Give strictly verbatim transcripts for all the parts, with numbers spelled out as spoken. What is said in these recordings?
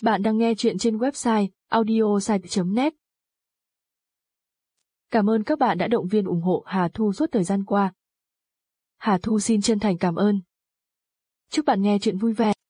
Bạn đang nghe chuyện trên website audiosite chấm net. Cảm ơn các bạn đã động viên ủng hộ Hà Thu suốt thời gian qua. Hà Thu xin chân thành cảm ơn. Chúc bạn nghe chuyện vui vẻ.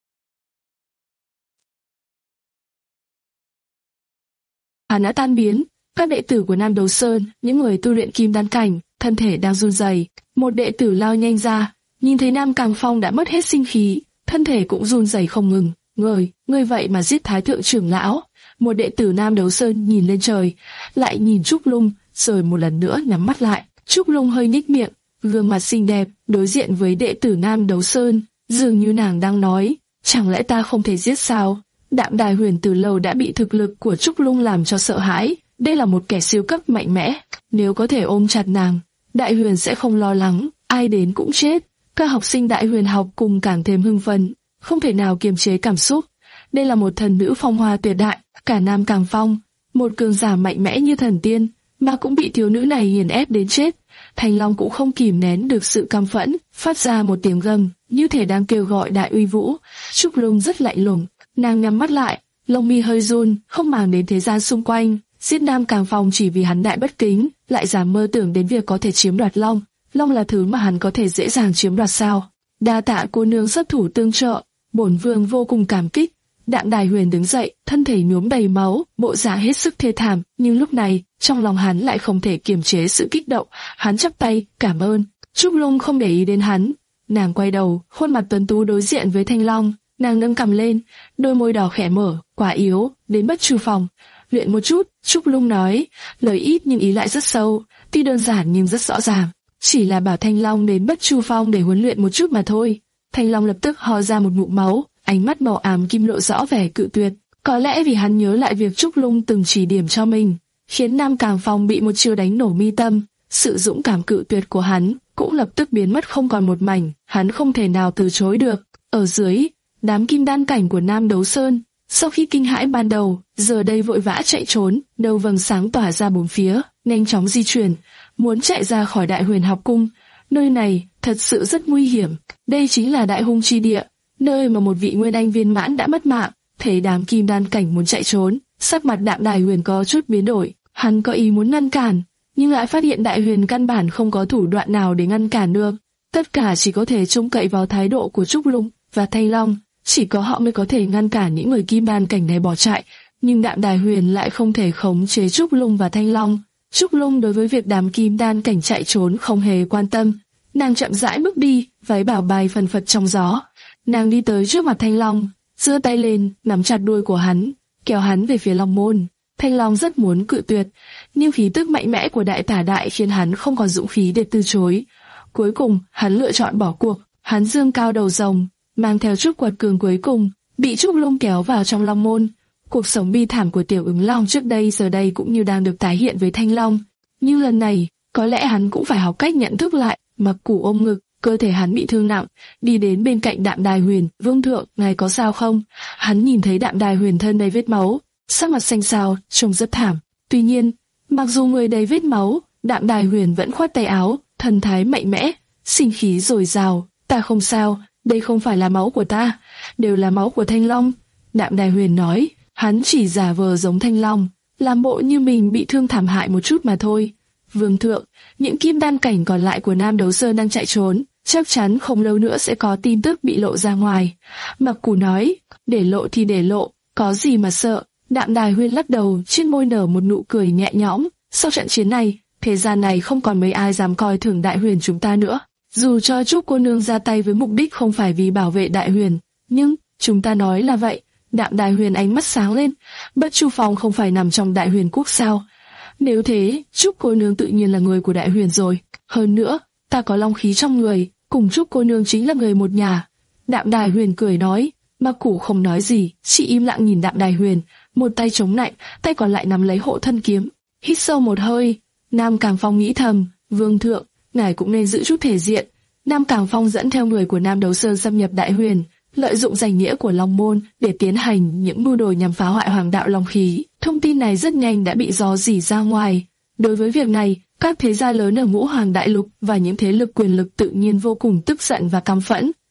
Hắn đã tan biến, các đệ tử của Nam Đấu Sơn, những người tu luyện kim đan cảnh, thân thể đang run rẩy. Một đệ tử lao nhanh ra, nhìn thấy Nam Càng Phong đã mất hết sinh khí, thân thể cũng run rẩy không ngừng. Người, người vậy mà giết Thái thượng trưởng lão? Một đệ tử Nam Đấu Sơn nhìn lên trời, lại nhìn Trúc Lung, rồi một lần nữa nhắm mắt lại. Trúc Lung hơi nhếch miệng, gương mặt xinh đẹp, đối diện với đệ tử Nam Đấu Sơn, dường như nàng đang nói, chẳng lẽ ta không thể giết sao? Đạm Đài Huyền từ lâu đã bị thực lực của Trúc Lung làm cho sợ hãi, đây là một kẻ siêu cấp mạnh mẽ, nếu có thể ôm chặt nàng, Đại Huyền sẽ không lo lắng, ai đến cũng chết. Các học sinh Đại Huyền học cùng càng thêm hưng phấn, không thể nào kiềm chế cảm xúc. Đây là một thần nữ phong hoa tuyệt đại, cả Nam Càng Phong, một cường giả mạnh mẽ như thần tiên, mà cũng bị thiếu nữ này nghiền ép đến chết. Thanh Long cũng không kìm nén được sự căm phẫn, phát ra một tiếng gầm, như thể đang kêu gọi đại uy vũ. Trúc Lung rất lạnh lùng, nàng nhắm mắt lại, lông mi hơi run, không màng đến thế gian xung quanh. Giết Nam Càng Phong chỉ vì hắn đại bất kính, lại dám mơ tưởng đến việc có thể chiếm đoạt Long. Long là thứ mà hắn có thể dễ dàng chiếm đoạt sao? Đa tạ cô nương xuất thủ tương trợ, bổn vương vô cùng cảm kích. Đạm Đài Huyền đứng dậy, thân thể nhuốm đầy máu, bộ dạng hết sức thê thảm, nhưng lúc này, trong lòng hắn lại không thể kiềm chế sự kích động. Hắn chắp tay, cảm ơn. Trúc Lung không để ý đến hắn, nàng quay đầu, khuôn mặt tuấn tú đối diện với Thanh Long, nàng nâng cằm lên, đôi môi đỏ khẽ mở, quả yếu, đến Bất Chu Phòng. Luyện một chút, Trúc Lung nói, lời ít nhưng ý lại rất sâu, tuy đơn giản nhưng rất rõ ràng. Chỉ là bảo Thanh Long đến Bất Chu Phong để huấn luyện một chút mà thôi. Thanh Long lập tức ho ra một ngụm máu, ánh mắt màu ám kim lộ rõ vẻ cự tuyệt. Có lẽ vì hắn nhớ lại việc Trúc Lung từng chỉ điểm cho mình, khiến Nam Càng Phong bị một chiêu đánh nổ mi tâm. Sự dũng cảm cự tuyệt của hắn cũng lập tức biến mất không còn một mảnh. Hắn không thể nào từ chối được. Ở dưới, đám kim đan cảnh của Nam Đấu Sơn, sau khi kinh hãi ban đầu, giờ đây vội vã chạy trốn, đầu vầng sáng tỏa ra bốn phía, nhanh chóng di chuyển, muốn chạy ra khỏi Đại Huyền học cung. Nơi này thật sự rất nguy hiểm. Đây chính là Đại Hung chi địa, nơi mà một vị nguyên anh viên mãn đã mất mạng. Thấy đám kim đan cảnh muốn chạy trốn, sắc mặt Đạm Đài Huyền có chút biến đổi. Hắn có ý muốn ngăn cản, nhưng lại phát hiện Đại Huyền căn bản không có thủ đoạn nào để ngăn cản được. Tất cả chỉ có thể trông cậy vào thái độ của Trúc Lung và Thanh Long. Chỉ có họ mới có thể ngăn cản những người kim đan cảnh này bỏ chạy. Nhưng Đạm Đài Huyền lại không thể khống chế Trúc Lung và Thanh Long. Trúc Lung đối với việc đám kim đan cảnh chạy trốn không hề quan tâm. Nàng chậm rãi bước đi, váy bảo bay phần phật trong gió. Nàng đi tới trước mặt Thanh Long, giơ tay lên, nắm chặt đuôi của hắn, kéo hắn về phía Long môn. Thanh Long rất muốn cự tuyệt, nhưng khí tức mạnh mẽ của Đại Tả Đại khiến hắn không còn dũng khí để từ chối. Cuối cùng, hắn lựa chọn bỏ cuộc. Hắn dương cao đầu rồng, mang theo chút quật cường cuối cùng, bị Trúc Lung kéo vào trong Long môn. Cuộc sống bi thảm của Tiểu Ứng Long trước đây giờ đây cũng như đang được tái hiện với Thanh Long. Nhưng lần này, có lẽ hắn cũng phải học cách nhận thức lại. Mặc Củ ôm ngực, cơ thể hắn bị thương nặng, đi đến bên cạnh Đạm Đài Huyền. Vương thượng, ngài có sao không? Hắn nhìn thấy Đạm Đài Huyền thân đầy vết máu, sắc mặt xanh xao, trông rất thảm. Tuy nhiên, mặc dù người đầy vết máu, Đạm Đài Huyền vẫn khoát tay áo, thần thái mạnh mẽ, sinh khí dồi dào. Ta không sao, đây không phải là máu của ta, đều là máu của Thanh Long. Đạm Đài Huyền nói, hắn chỉ giả vờ giống Thanh Long, làm bộ như mình bị thương thảm hại một chút mà thôi. Vương thượng, những kim đan cảnh còn lại của Nam Đấu Sơn đang chạy trốn, chắc chắn không lâu nữa sẽ có tin tức bị lộ ra ngoài. Mặc Củ nói, để lộ thì để lộ, có gì mà sợ. Đạm Đài Huyền lắc đầu, trên môi nở một nụ cười nhẹ nhõm. Sau trận chiến này, thế gian này không còn mấy ai dám coi thường Đại Huyền chúng ta nữa. Dù cho Trúc cô nương ra tay với mục đích không phải vì bảo vệ Đại Huyền, nhưng chúng ta nói là vậy. Đạm Đài Huyền ánh mắt sáng lên. Bất Chu Phong không phải nằm trong Đại Huyền quốc sao? Nếu thế, Trúc cô nương tự nhiên là người của Đại Huyền rồi. Hơn nữa, ta có long khí trong người, cùng Trúc cô nương chính là người một nhà. Đạm Đài Huyền cười nói. Mặc Củ không nói gì, chỉ im lặng nhìn Đạm Đài Huyền, một tay chống lạnh, tay còn lại nắm lấy hộ thân kiếm. Hít sâu một hơi, Nam Càng Phong nghĩ thầm, Vương thượng, ngài cũng nên giữ chút thể diện. Nam Càng Phong dẫn theo người của Nam Đấu Sơn xâm nhập Đại Huyền, lợi dụng danh nghĩa của Long môn để tiến hành những mưu đồ nhằm phá hoại Hoàng đạo Long khí. Thông tin này rất nhanh đã bị rò rỉ ra ngoài. Đối với việc này, các thế gia lớn ở Ngũ Hoàng Đại Lục và những thế lực quyền lực tự nhiên vô cùng tức giận và căm phẫn.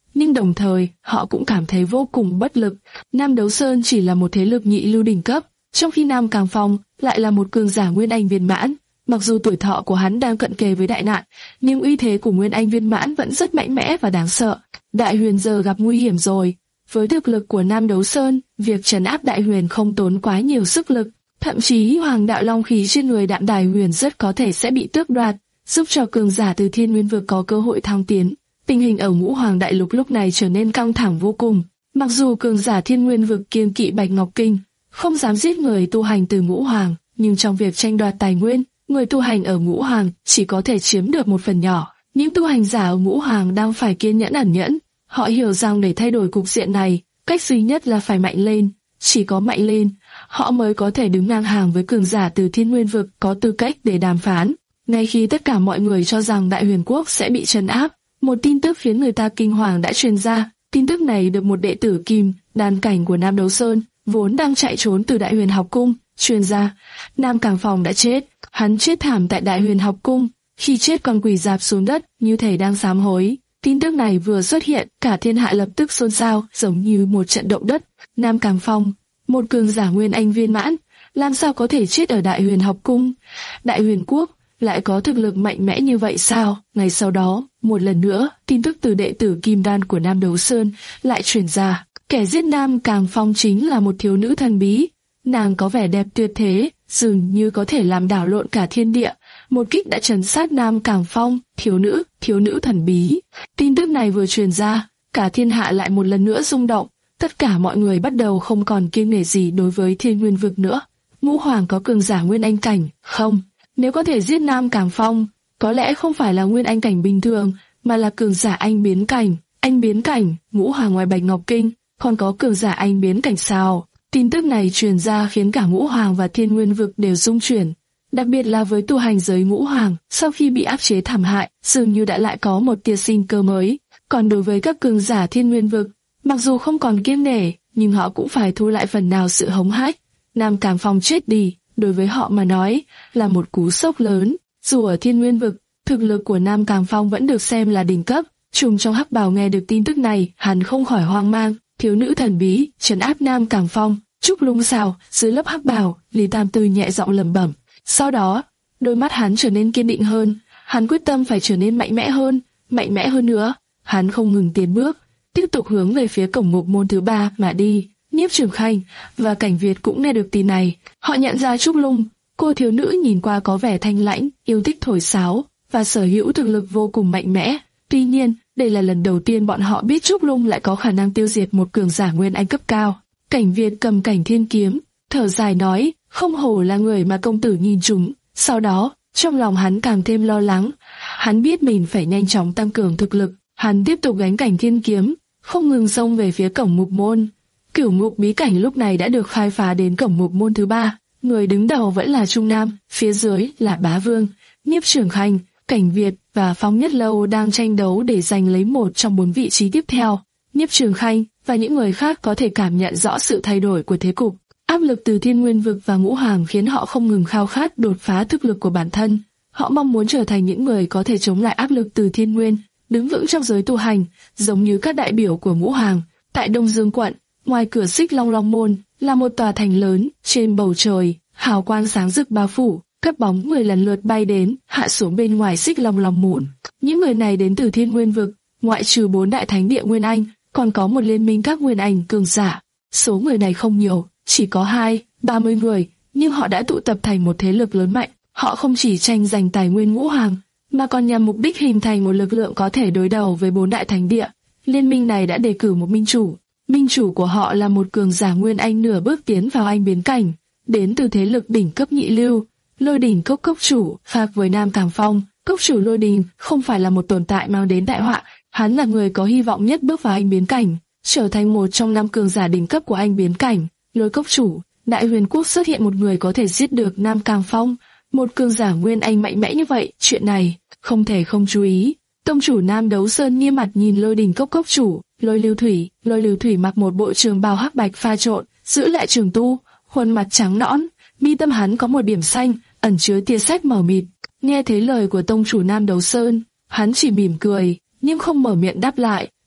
nhưng đồng thời họ cũng cảm thấy vô cùng bất lực. Nam Đấu Sơn chỉ là một thế lực nhị lưu đỉnh cấp, trong khi Nam Càng Phong lại là một cường giả Nguyên Anh viên mãn. Mặc dù tuổi thọ của hắn đang cận kề với đại nạn, nhưng uy thế của Nguyên Anh viên mãn vẫn rất mạnh mẽ và đáng sợ. Đại Huyền giờ gặp nguy hiểm rồi. Với thực lực của Nam Đấu Sơn, việc trấn áp Đại Huyền không tốn quá nhiều sức lực. Thậm chí Hoàng Đạo Long khí trên người Đạm Đài Huyền rất có thể sẽ bị tước đoạt, giúp cho cường giả từ Thiên Nguyên Vực có cơ hội thăng tiến. Tình hình ở Ngũ Hoàng Đại Lục lúc này trở nên căng thẳng vô cùng. Mặc dù cường giả Thiên Nguyên Vực kiêng kỵ Bạch Ngọc Kinh, không dám giết người tu hành từ Ngũ Hoàng, nhưng trong việc tranh đoạt tài nguyên, người tu hành ở Ngũ Hoàng chỉ có thể chiếm được một phần nhỏ. Những tu hành giả ở Ngũ Hoàng đang phải kiên nhẫn ẩn nhẫn. Họ hiểu rằng để thay đổi cục diện này, cách duy nhất là phải mạnh lên. Chỉ có mạnh lên, họ mới có thể đứng ngang hàng với cường giả từ Thiên Nguyên Vực có tư cách để đàm phán. Ngay khi tất cả mọi người cho rằng Đại Huyền Quốc sẽ bị trấn áp, một tin tức khiến người ta kinh hoàng đã truyền ra. Tin tức này được một đệ tử Kim Đan cảnh của Nam Đấu Sơn, vốn đang chạy trốn từ Đại Huyền Học Cung, truyền ra. Nam Càng Phong đã chết, hắn chết thảm tại Đại Huyền Học Cung, khi chết còn quỳ rạp xuống đất như thể đang sám hối. Tin tức này vừa xuất hiện, cả thiên hạ lập tức xôn xao, giống như một trận động đất. Nam Càng Phong, một cường giả Nguyên Anh viên mãn, làm sao có thể chết ở Đại Huyền Học Cung? Đại Huyền Quốc lại có thực lực mạnh mẽ như vậy sao? Ngày sau đó, một lần nữa, tin tức từ đệ tử Kim Đan của Nam Đấu Sơn lại truyền ra. Kẻ giết Nam Càng Phong chính là một thiếu nữ thần bí. Nàng có vẻ đẹp tuyệt thế, dường như có thể làm đảo lộn cả thiên địa. Một kích đã trấn sát Nam Càng Phong, thiếu nữ, thiếu nữ thần bí. Tin tức này vừa truyền ra, cả thiên hạ lại một lần nữa rung động. Tất cả mọi người bắt đầu không còn kiêng nể gì đối với Thiên Nguyên Vực nữa. Ngũ Hoàng có cường giả Nguyên Anh cảnh, không? Nếu có thể giết Nam Càng Phong, có lẽ không phải là Nguyên Anh cảnh bình thường, mà là cường giả Anh biến cảnh. Anh biến cảnh, Ngũ Hoàng ngoài Bạch Ngọc Kinh, còn có cường giả Anh biến cảnh sao? Tin tức này truyền ra khiến cả Ngũ Hoàng và Thiên Nguyên Vực đều rung chuyển. Đặc biệt là với tu hành giới Ngũ Hoàng, sau khi bị áp chế thảm hại, dường như đã lại có một tia sinh cơ mới. Còn đối với các cường giả Thiên Nguyên Vực, mặc dù không còn kiêng nể, nhưng họ cũng phải thu lại phần nào sự hống hách. Nam Càng Phong chết đi, đối với họ mà nói, là một cú sốc lớn. Dù ở Thiên Nguyên Vực, thực lực của Nam Càng Phong vẫn được xem là đỉnh cấp. Trùng trong hắc bào nghe được tin tức này, hắn không khỏi hoang mang. Thiếu nữ thần bí trấn áp Nam Càng Phong, Trúc Lung Sào dưới lớp hắc bào, Lý Tam Tư nhẹ giọng lẩm bẩm. Sau đó, đôi mắt hắn trở nên kiên định hơn. Hắn quyết tâm phải trở nên mạnh mẽ hơn, mạnh mẽ hơn nữa. Hắn không ngừng tiến bước, tiếp tục hướng về phía cổng ngục môn thứ ba mà đi. Nhiếp Trường Khanh và Cảnh Việt cũng nghe được tin này. Họ nhận ra Trúc Lung, cô thiếu nữ nhìn qua có vẻ thanh lãnh, yêu thích thổi sáo và sở hữu thực lực vô cùng mạnh mẽ. Tuy nhiên, đây là lần đầu tiên bọn họ biết Trúc Lung lại có khả năng tiêu diệt một cường giả Nguyên Anh cấp cao. Cảnh Việt cầm Cảnh Thiên kiếm, thở dài nói, không hổ là người mà công tử nhìn trúng. Sau đó, trong lòng hắn càng thêm lo lắng. Hắn biết mình phải nhanh chóng tăng cường thực lực. Hắn tiếp tục gánh Cảnh Thiên kiếm, không ngừng xông về phía cổng ngục môn. Cửu ngục bí cảnh lúc này đã được khai phá đến cổng ngục môn thứ ba. Người đứng đầu vẫn là Trung Nam, phía dưới là Bá Vương, Nhiếp Trường Khanh, Cảnh Việt và Phong Nhất Lâu đang tranh đấu để giành lấy một trong bốn vị trí tiếp theo. Nhiếp Trường Khanh và những người khác có thể cảm nhận rõ sự thay đổi của thế cục. Áp lực từ Thiên Nguyên Vực và Ngũ Hoàng khiến họ không ngừng khao khát đột phá thực lực của bản thân. Họ mong muốn trở thành những người có thể chống lại áp lực từ Thiên Nguyên, đứng vững trong giới tu hành, giống như các đại biểu của Ngũ Hoàng. Tại Đông Dương quận, ngoài cửa Xích Long Long môn là một tòa thành lớn, trên bầu trời hào quang sáng rực bao phủ, các bóng người lần lượt bay đến, hạ xuống bên ngoài Xích Long Long môn. Những người này đến từ Thiên Nguyên Vực, ngoại trừ bốn đại thánh địa Nguyên Anh, còn có một liên minh các Nguyên Anh cường giả. Số người này không nhiều, chỉ có hai, ba mươi người, nhưng họ đã tụ tập thành một thế lực lớn mạnh. Họ không chỉ tranh giành tài nguyên Ngũ Hoàng, mà còn nhằm mục đích hình thành một lực lượng có thể đối đầu với bốn đại thánh địa. Liên minh này đã đề cử một minh chủ. Minh chủ của họ là một cường giả Nguyên Anh nửa bước tiến vào Anh biến cảnh, đến từ thế lực đỉnh cấp nhị lưu, Lôi Đỉnh Cốc Cốc chủ. Khác với Nam Càng Phong, Cốc chủ Lôi Đỉnh không phải là một tồn tại mang đến đại họa. Hắn là người có hy vọng nhất bước vào Anh biến cảnh, trở thành một trong năm cường giả đỉnh cấp của Anh biến cảnh. Lôi Cốc chủ, Đại Huyền Quốc xuất hiện một người có thể giết được Nam Càng Phong, một cường giả Nguyên Anh mạnh mẽ như vậy, chuyện này không thể không chú ý. Tông chủ Nam Đấu Sơn nghiêm mặt nhìn Lôi Đỉnh Cốc Cốc chủ. Lôi Lưu Thủy, Lôi Lưu Thủy mặc một bộ trường bào hắc bạch pha trộn, giữ lại trường tu, khuôn mặt trắng nõn, mi tâm hắn có một điểm xanh, ẩn chứa tia sét mờ mịt. Nghe thấy lời của tông chủ Nam Đấu Sơn, hắn chỉ mỉm cười, nhưng không mở miệng đáp lại.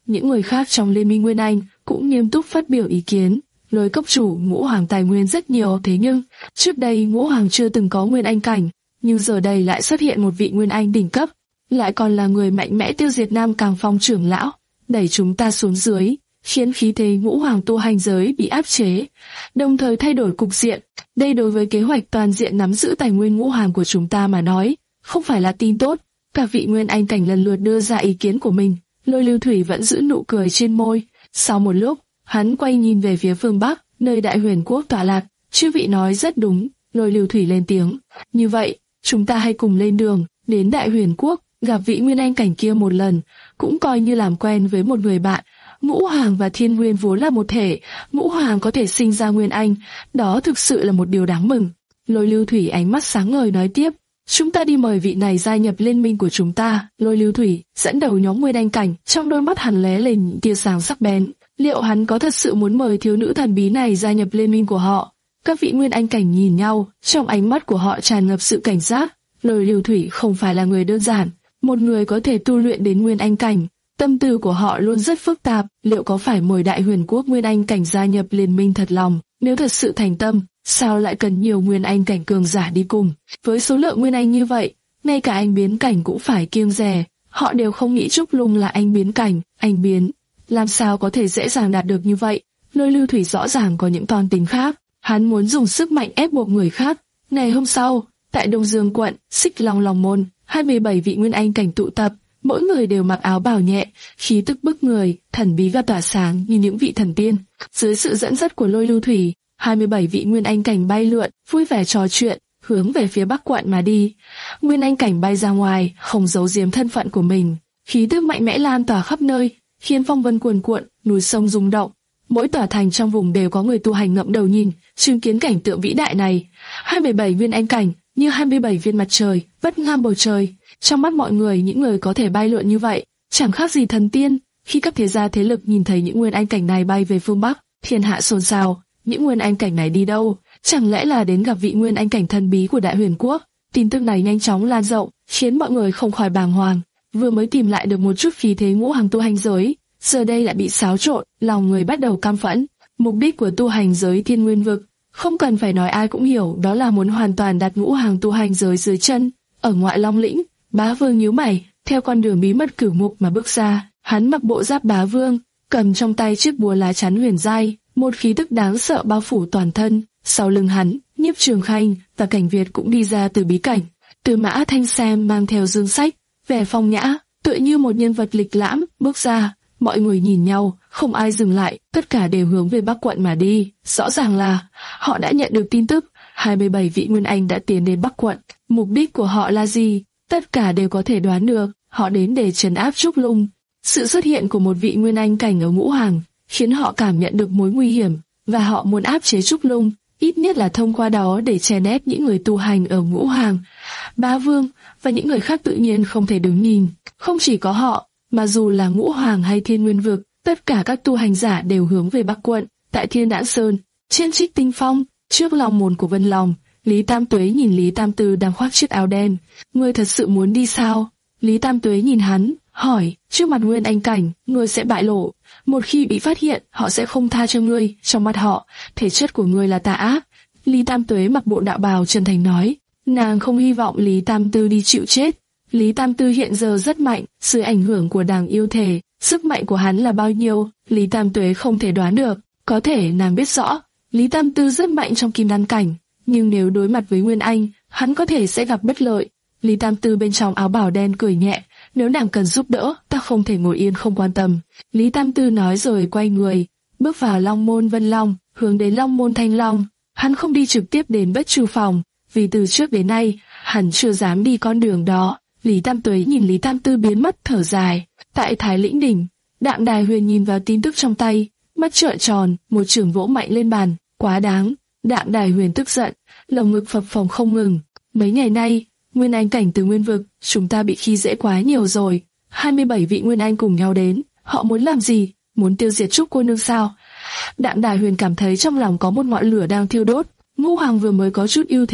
Những người khác trong Liên minh Nguyên Anh cũng nghiêm túc phát biểu ý kiến. Lôi Cốc chủ, Ngũ Hoàng tài nguyên rất nhiều, thế nhưng trước đây Ngũ Hoàng chưa từng có Nguyên Anh cảnh, nhưng giờ đây lại xuất hiện một vị Nguyên Anh đỉnh cấp, lại còn là người mạnh mẽ tiêu diệt Nam Càng Phong trưởng lão, đẩy chúng ta xuống dưới, khiến khí thế Ngũ Hoàng tu hành giới bị áp chế, đồng thời thay đổi cục diện. Đây đối với kế hoạch toàn diện nắm giữ tài nguyên Ngũ Hoàng của chúng ta mà nói, không phải là tin tốt. Cả vị Nguyên Anh cảnh lần lượt đưa ra ý kiến của mình. Lôi Lưu Thủy vẫn giữ nụ cười trên môi. Sau một lúc, hắn quay nhìn về phía phương Bắc, nơi Đại Huyền Quốc tọa lạc. Chư vị nói rất đúng. Lôi Lưu Thủy lên tiếng. Như vậy, chúng ta hãy cùng lên đường, đến Đại Huyền Quốc, gặp vị Nguyên Anh cảnh kia một lần, cũng coi như làm quen với một người bạn. Ngũ Hoàng và Thiên Nguyên vốn là một thể, Ngũ Hoàng có thể sinh ra Nguyên Anh, đó thực sự là một điều đáng mừng. Lôi Lưu Thủy ánh mắt sáng ngời nói tiếp. Chúng ta đi mời vị này gia nhập liên minh của chúng ta. Lôi Lưu Thủy dẫn đầu nhóm Nguyên Anh cảnh, trong đôi mắt hắn lóe lên những tia sáng sắc bén. Liệu hắn có thật sự muốn mời thiếu nữ thần bí này gia nhập liên minh của họ? Các vị Nguyên Anh cảnh nhìn nhau, trong ánh mắt của họ tràn ngập sự cảnh giác. Lôi Lưu Thủy không phải là người đơn giản, một người có thể tu luyện đến Nguyên Anh cảnh. Tâm tư của họ luôn rất phức tạp. Liệu có phải mời Đại Huyền Quốc Nguyên Anh cảnh gia nhập liên minh thật lòng? Nếu thật sự thành tâm, sao lại cần nhiều Nguyên Anh cảnh cường giả đi cùng? Với số lượng Nguyên Anh như vậy, ngay cả anh biến cảnh cũng phải kiêng dè. Họ đều không nghĩ Trúc Lung là anh biến cảnh, anh biến. Làm sao có thể dễ dàng đạt được như vậy? Lôi Lưu Thủy rõ ràng có những toan tính khác. Hắn muốn dùng sức mạnh ép buộc người khác. Ngày hôm sau, tại Đông Dương quận, Xích Long Long Môn, hai mươi bảy vị Nguyên Anh cảnh tụ tập. Mỗi người đều mặc áo bào nhẹ, khí tức bức người, thần bí và tỏa sáng như những vị thần tiên. Dưới sự dẫn dắt của Lôi Lưu Thủy, hai mươi bảy vị Nguyên Anh cảnh bay lượn, vui vẻ trò chuyện, hướng về phía Bắc quận mà đi. Nguyên Anh cảnh bay ra ngoài, không giấu giếm thân phận của mình, khí tức mạnh mẽ lan tỏa khắp nơi, khiến phong vân cuồn cuộn, núi sông rung động. Mỗi tòa thành trong vùng đều có người tu hành ngậm đầu nhìn, chứng kiến cảnh tượng vĩ đại này. hai mươi bảy Nguyên Anh cảnh như hai mươi bảy viên mặt trời, vắt ngang bầu trời. Trong mắt mọi người, những người có thể bay lượn như vậy chẳng khác gì thần tiên. Khi các thế gia thế lực nhìn thấy những Nguyên Anh cảnh này bay về phương Bắc, thiên hạ xôn xao. Những Nguyên Anh cảnh này đi đâu? Chẳng lẽ là đến gặp vị Nguyên Anh cảnh thần bí của Đại Huyền Quốc? Tin tức này nhanh chóng lan rộng, khiến mọi người không khỏi bàng hoàng. Vừa mới tìm lại được một chút khí thế Ngũ Hoàng tu hành giới, giờ đây lại bị xáo trộn, lòng người bắt đầu căm phẫn. Mục đích của tu hành giới Thiên Nguyên vực, không cần phải nói ai cũng hiểu, đó là muốn hoàn toàn đặt Ngũ Hoàng tu hành giới dưới chân. Ở ngoại Long lĩnh, Bá Vương nhíu mày, theo con đường bí mật cửu mục mà bước ra. Hắn mặc bộ giáp Bá Vương, cầm trong tay chiếc búa lá chắn huyền giai, một khí tức đáng sợ bao phủ toàn thân. Sau lưng hắn, Nhiếp Trường Khanh và Cảnh Việt cũng đi ra từ bí cảnh. Từ Mã Thanh Sam mang theo dương sách, vẻ phong nhã, tựa như một nhân vật lịch lãm, bước ra. Mọi người nhìn nhau, không ai dừng lại, tất cả đều hướng về Bắc quận mà đi. Rõ ràng là họ đã nhận được tin tức, hai mươi bảy vị Nguyên Anh đã tiến đến Bắc quận. Mục đích của họ là gì? Tất cả đều có thể đoán được, họ đến để trấn áp Trúc Lung. Sự xuất hiện của một vị Nguyên Anh cảnh ở Ngũ Hoàng khiến họ cảm nhận được mối nguy hiểm, và họ muốn áp chế Trúc Lung, ít nhất là thông qua đó để chèn ép những người tu hành ở Ngũ Hoàng. Bá Vương và những người khác tự nhiên không thể đứng nhìn. Không chỉ có họ, mà dù là Ngũ Hoàng hay Thiên Nguyên vực, tất cả các tu hành giả đều hướng về Bắc quận. Tại Thiên Đãng Sơn, trên Trích Tinh Phong, trước Long môn của Vân Long, Lý Tam Tuế nhìn Lý Tam Tư đang khoác chiếc áo đen. Ngươi thật sự muốn đi sao? Lý Tam Tuế nhìn hắn, hỏi, trước mặt Nguyên Anh cảnh, ngươi sẽ bại lộ. Một khi bị phát hiện, họ sẽ không tha cho ngươi. Trong mắt họ, thể chất của ngươi là tà ác. Lý Tam Tuế mặc bộ đạo bào chân thành nói, nàng không hy vọng Lý Tam Tư đi chịu chết. Lý Tam Tư hiện giờ rất mạnh, dưới ảnh hưởng của đàng yêu thể, sức mạnh của hắn là bao nhiêu, Lý Tam Tuế không thể đoán được. Có thể nàng biết rõ, Lý Tam Tư rất mạnh trong kim đan cảnh, nhưng nếu đối mặt với Nguyên Anh, hắn có thể sẽ gặp bất lợi. Lý Tam Tư bên trong áo bào đen cười nhẹ, nếu nàng cần giúp đỡ, ta không thể ngồi yên không quan tâm. Lý Tam Tư nói rồi quay người, bước vào Long môn Vân Long, hướng đến Long môn Thanh Long. Hắn không đi trực tiếp đến Bất Chu Phòng, vì từ trước đến nay, hắn chưa dám đi con đường đó. Lý Tam Tuế nhìn Lý Tam Tư biến mất thở dài. Tại Thái Lĩnh Đỉnh, Đạm Đài Huyền nhìn vào tin tức trong tay, mắt trợn tròn, một chưởng vỗ mạnh lên bàn, quá đáng. Đạm Đài Huyền tức giận, lồng ngực phập phồng không ngừng. Mấy ngày nay, Nguyên Anh cảnh từ Nguyên vực, chúng ta bị khi dễ quá nhiều rồi. hai mươi bảy vị Nguyên Anh cùng nhau đến, họ muốn làm gì? Muốn tiêu diệt Trúc cô nương sao? Đạm Đài Huyền cảm thấy trong lòng có một ngọn lửa đang thiêu đốt. Ngũ Hoàng vừa mới có chút ưu thế,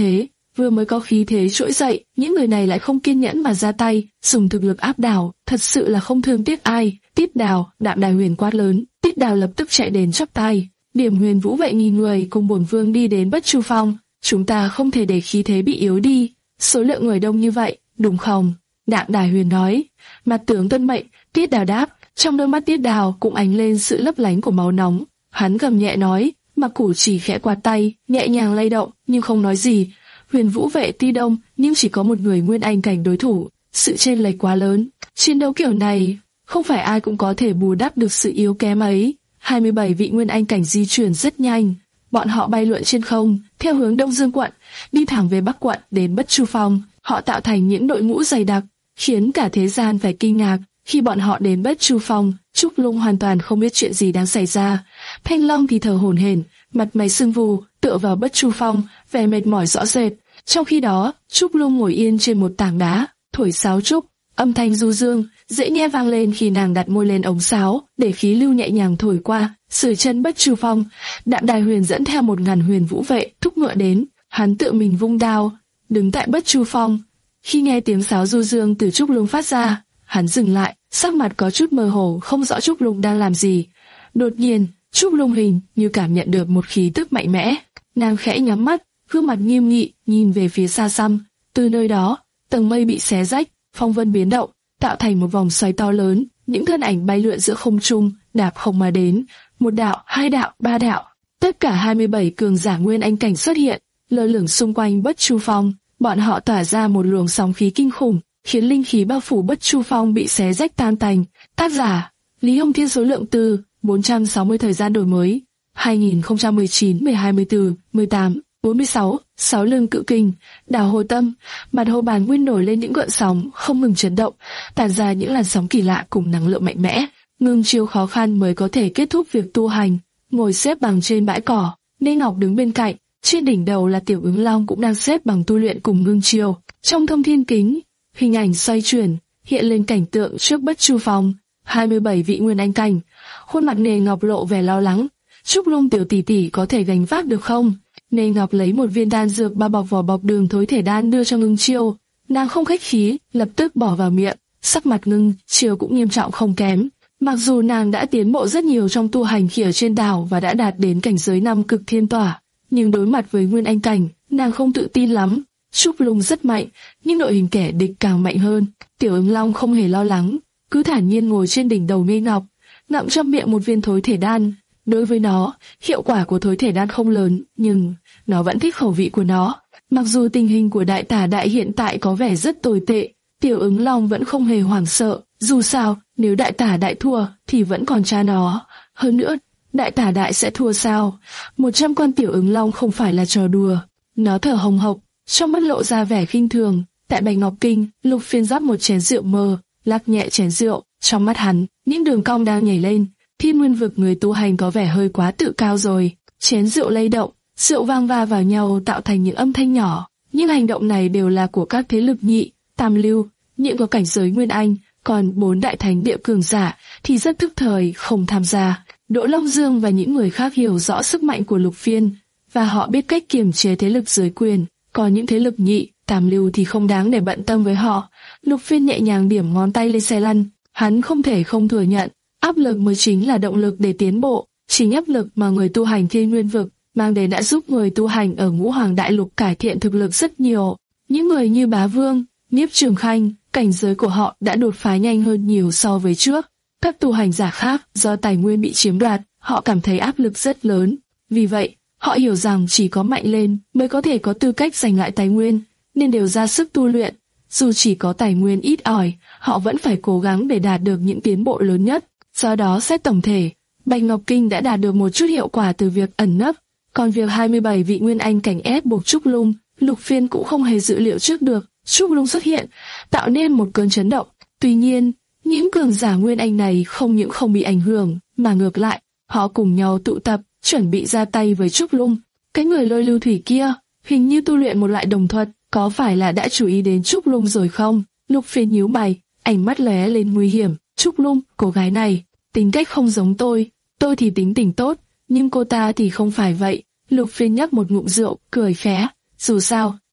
vừa mới có khí thế trỗi dậy, những người này lại không kiên nhẫn mà ra tay, dùng thực lực áp đảo, thật sự là không thương tiếc ai. Tiết Đào, Đạm Đài Huyền quát lớn. Tiết Đào lập tức chạy đến chắp tay. Điểm Huyền Vũ Vệ nghìn người cùng bổn vương đi đến Bất Chu Phong, chúng ta không thể để khí thế bị yếu đi. Số lượng người đông như vậy, đúng không? Đạm Đài Huyền nói. Mặt tướng tuân mệnh. Tiết Đào đáp. Trong đôi mắt Tiết Đào cũng ánh lên sự lấp lánh của máu nóng. Hắn gầm nhẹ nói. Mặc Củ chỉ khẽ quạt tay, nhẹ nhàng lay động, nhưng không nói gì. Huyền Vũ Vệ tuy đông, nhưng chỉ có một người nguyên anh cảnh đối thủ, sự chênh lệch quá lớn. Chiến đấu kiểu này, không phải ai cũng có thể bù đắp được sự yếu kém ấy. hai mươi bảy vị nguyên anh cảnh di chuyển rất nhanh, bọn họ bay lượn trên không, theo hướng Đông Dương quận, đi thẳng về Bắc quận đến Bất Chu Phong. Họ tạo thành những đội ngũ dày đặc, khiến cả thế gian phải kinh ngạc. Khi bọn họ đến Bất Chu Phong, Trúc Lung hoàn toàn không biết chuyện gì đang xảy ra. Thanh Long thì thở hổn hển, mặt mày sưng vù, tựa vào Bất Chu Phong, vẻ mệt mỏi rõ rệt. Trong khi đó, Trúc Lung ngồi yên trên một tảng đá, thổi sáo trúc, âm thanh du dương, dễ nghe vang lên khi nàng đặt môi lên ống sáo, để khí lưu nhẹ nhàng thổi qua. Dưới chân Bất Chu Phong, Đạm Đài Huyền dẫn theo một ngàn huyền vũ vệ thúc ngựa đến, hắn tự mình vung đao, đứng tại Bất Chu Phong. Khi nghe tiếng sáo du dương từ Trúc Lung phát ra, hắn dừng lại, sắc mặt có chút mơ hồ, không rõ Trúc Lung đang làm gì. Đột nhiên, Trúc Lung hình như cảm nhận được một khí tức mạnh mẽ, nàng khẽ nhắm mắt, gương mặt nghiêm nghị nhìn về phía xa xăm. Từ nơi đó, tầng mây bị xé rách, phong vân biến động, tạo thành một vòng xoáy to lớn, những thân ảnh bay lượn giữa không trung, đạp không mà đến. Một đạo, hai đạo, ba đạo, tất cả hai mươi bảy cường giả nguyên anh cảnh xuất hiện, lơ lửng xung quanh Bất Chu Phong. Bọn họ tỏa ra một luồng sóng khí kinh khủng, khiến linh khí bao phủ Bất Chu Phong bị xé rách tan tành. Tác giả: Lý Hồng Thiên. Số lượng từ bốn trăm sáu mươi. Thời gian đổi mới hai nghìn không trăm mười chín mười hai mươi tư mười tám bốn mươi sáu. Sáu lưng cự kình, đảo hồ tâm. Mặt hồ Bàn Nguyên nổi lên những gợn sóng không ngừng chấn động, tản ra những làn sóng kỳ lạ cùng năng lượng mạnh mẽ. Ngưng Chiêu khó khăn mới có thể kết thúc việc tu hành, ngồi xếp bằng trên bãi cỏ. Nê Ngọc đứng bên cạnh, trên đỉnh đầu là Tiểu Ứng Long cũng đang xếp bằng tu luyện cùng Ngưng Chiêu. Trong thông thiên kính, hình ảnh xoay chuyển, hiện lên cảnh tượng trước Bất Chu Phong, hai mươi bảy vị nguyên anh cảnh. Khuôn mặt Nê Ngọc lộ vẻ lo lắng. Trúc Lung tiểu tỷ tỷ có thể gánh vác được không? Nê Ngọc lấy một viên đan dược bao bọc vỏ bọc đường thối thể đan đưa cho Ngưng Chiêu. Nàng không khách khí, lập tức bỏ vào miệng. Sắc mặt Ngưng Chiêu cũng nghiêm trọng không kém. Mặc dù nàng đã tiến bộ rất nhiều trong tu hành khi ở trên đảo và đã đạt đến cảnh giới năm cực thiên tỏa, nhưng đối mặt với nguyên anh cảnh, nàng không tự tin lắm. Trúc Lung rất mạnh, nhưng đội hình kẻ địch càng mạnh hơn. Tiểu Ứng Long không hề lo lắng, cứ thản nhiên ngồi trên đỉnh đầu Nê Ngọc, ngậm trong miệng một viên thối thể đan. Đối với nó, hiệu quả của thối thể đan không lớn, nhưng nó vẫn thích khẩu vị của nó. Mặc dù tình hình của Đại Tả Đại hiện tại có vẻ rất tồi tệ, Tiểu Ứng Long vẫn không hề hoảng sợ. Dù sao, nếu Đại Tả Đại thua, thì vẫn còn cha nó. Hơn nữa, Đại Tả Đại sẽ thua sao? Một trăm con Tiểu Ứng Long không phải là trò đùa. Nó thở hồng hộc, trong mắt lộ ra vẻ khinh thường. Tại Bạch Ngọc Kinh, Lục Phiên rót một chén rượu mơ, lắc nhẹ chén rượu. Trong mắt hắn, những đường cong đang nhảy lên. Thiên Nguyên vực người tu hành có vẻ hơi quá tự cao rồi. Chén rượu lay động, rượu vang va vào nhau tạo thành những âm thanh nhỏ. Những hành động này đều là của các thế lực nhị, tam lưu, những có cảnh giới nguyên anh. Còn bốn đại thánh địa cường giả thì rất thức thời không tham gia. Đỗ Long Dương và những người khác hiểu rõ sức mạnh của Lục Phiên và họ biết cách kiềm chế thế lực dưới quyền. Còn những thế lực nhị, tam lưu thì không đáng để bận tâm với họ. Lục Phiên nhẹ nhàng điểm ngón tay lên xe lăn. Hắn không thể không thừa nhận, áp lực mới chính là động lực để tiến bộ. Chính áp lực mà người tu hành Thiên Nguyên vực mang đến đã giúp người tu hành ở Ngũ Hoàng Đại Lục cải thiện thực lực rất nhiều. Những người như Bá Vương, Niếp Trường Khanh, cảnh giới của họ đã đột phá nhanh hơn nhiều so với trước. Các tu hành giả khác, do tài nguyên bị chiếm đoạt, họ cảm thấy áp lực rất lớn. Vì vậy, họ hiểu rằng chỉ có mạnh lên mới có thể có tư cách giành lại tài nguyên, nên đều ra sức tu luyện. Dù chỉ có tài nguyên ít ỏi, họ vẫn phải cố gắng để đạt được những tiến bộ lớn nhất. Do đó xét tổng thể, Bạch Ngọc Kinh đã đạt được một chút hiệu quả từ việc ẩn nấp. Còn việc hai mươi bảy vị nguyên anh cảnh ép buộc Trúc Lung, Lục Phiên cũng không hề dự liệu trước được. Trúc Lung xuất hiện, tạo nên một cơn chấn động. Tuy nhiên, những cường giả nguyên anh này không những không bị ảnh hưởng, mà ngược lại, họ cùng nhau tụ tập, chuẩn bị ra tay với Trúc Lung. Cái người Lôi Lưu Thủy kia, hình như tu luyện một loại đồng thuật, có phải là đã chú ý đến Trúc Lung rồi không? Lục Phiên nhíu mày, ánh mắt lóe lên nguy hiểm. Trúc Lung, cô gái này, tính cách không giống tôi, tôi thì tính tình tốt, nhưng cô ta thì không phải vậy. Lục Phiên nhấp một ngụm rượu, cười khẽ. Dù sao,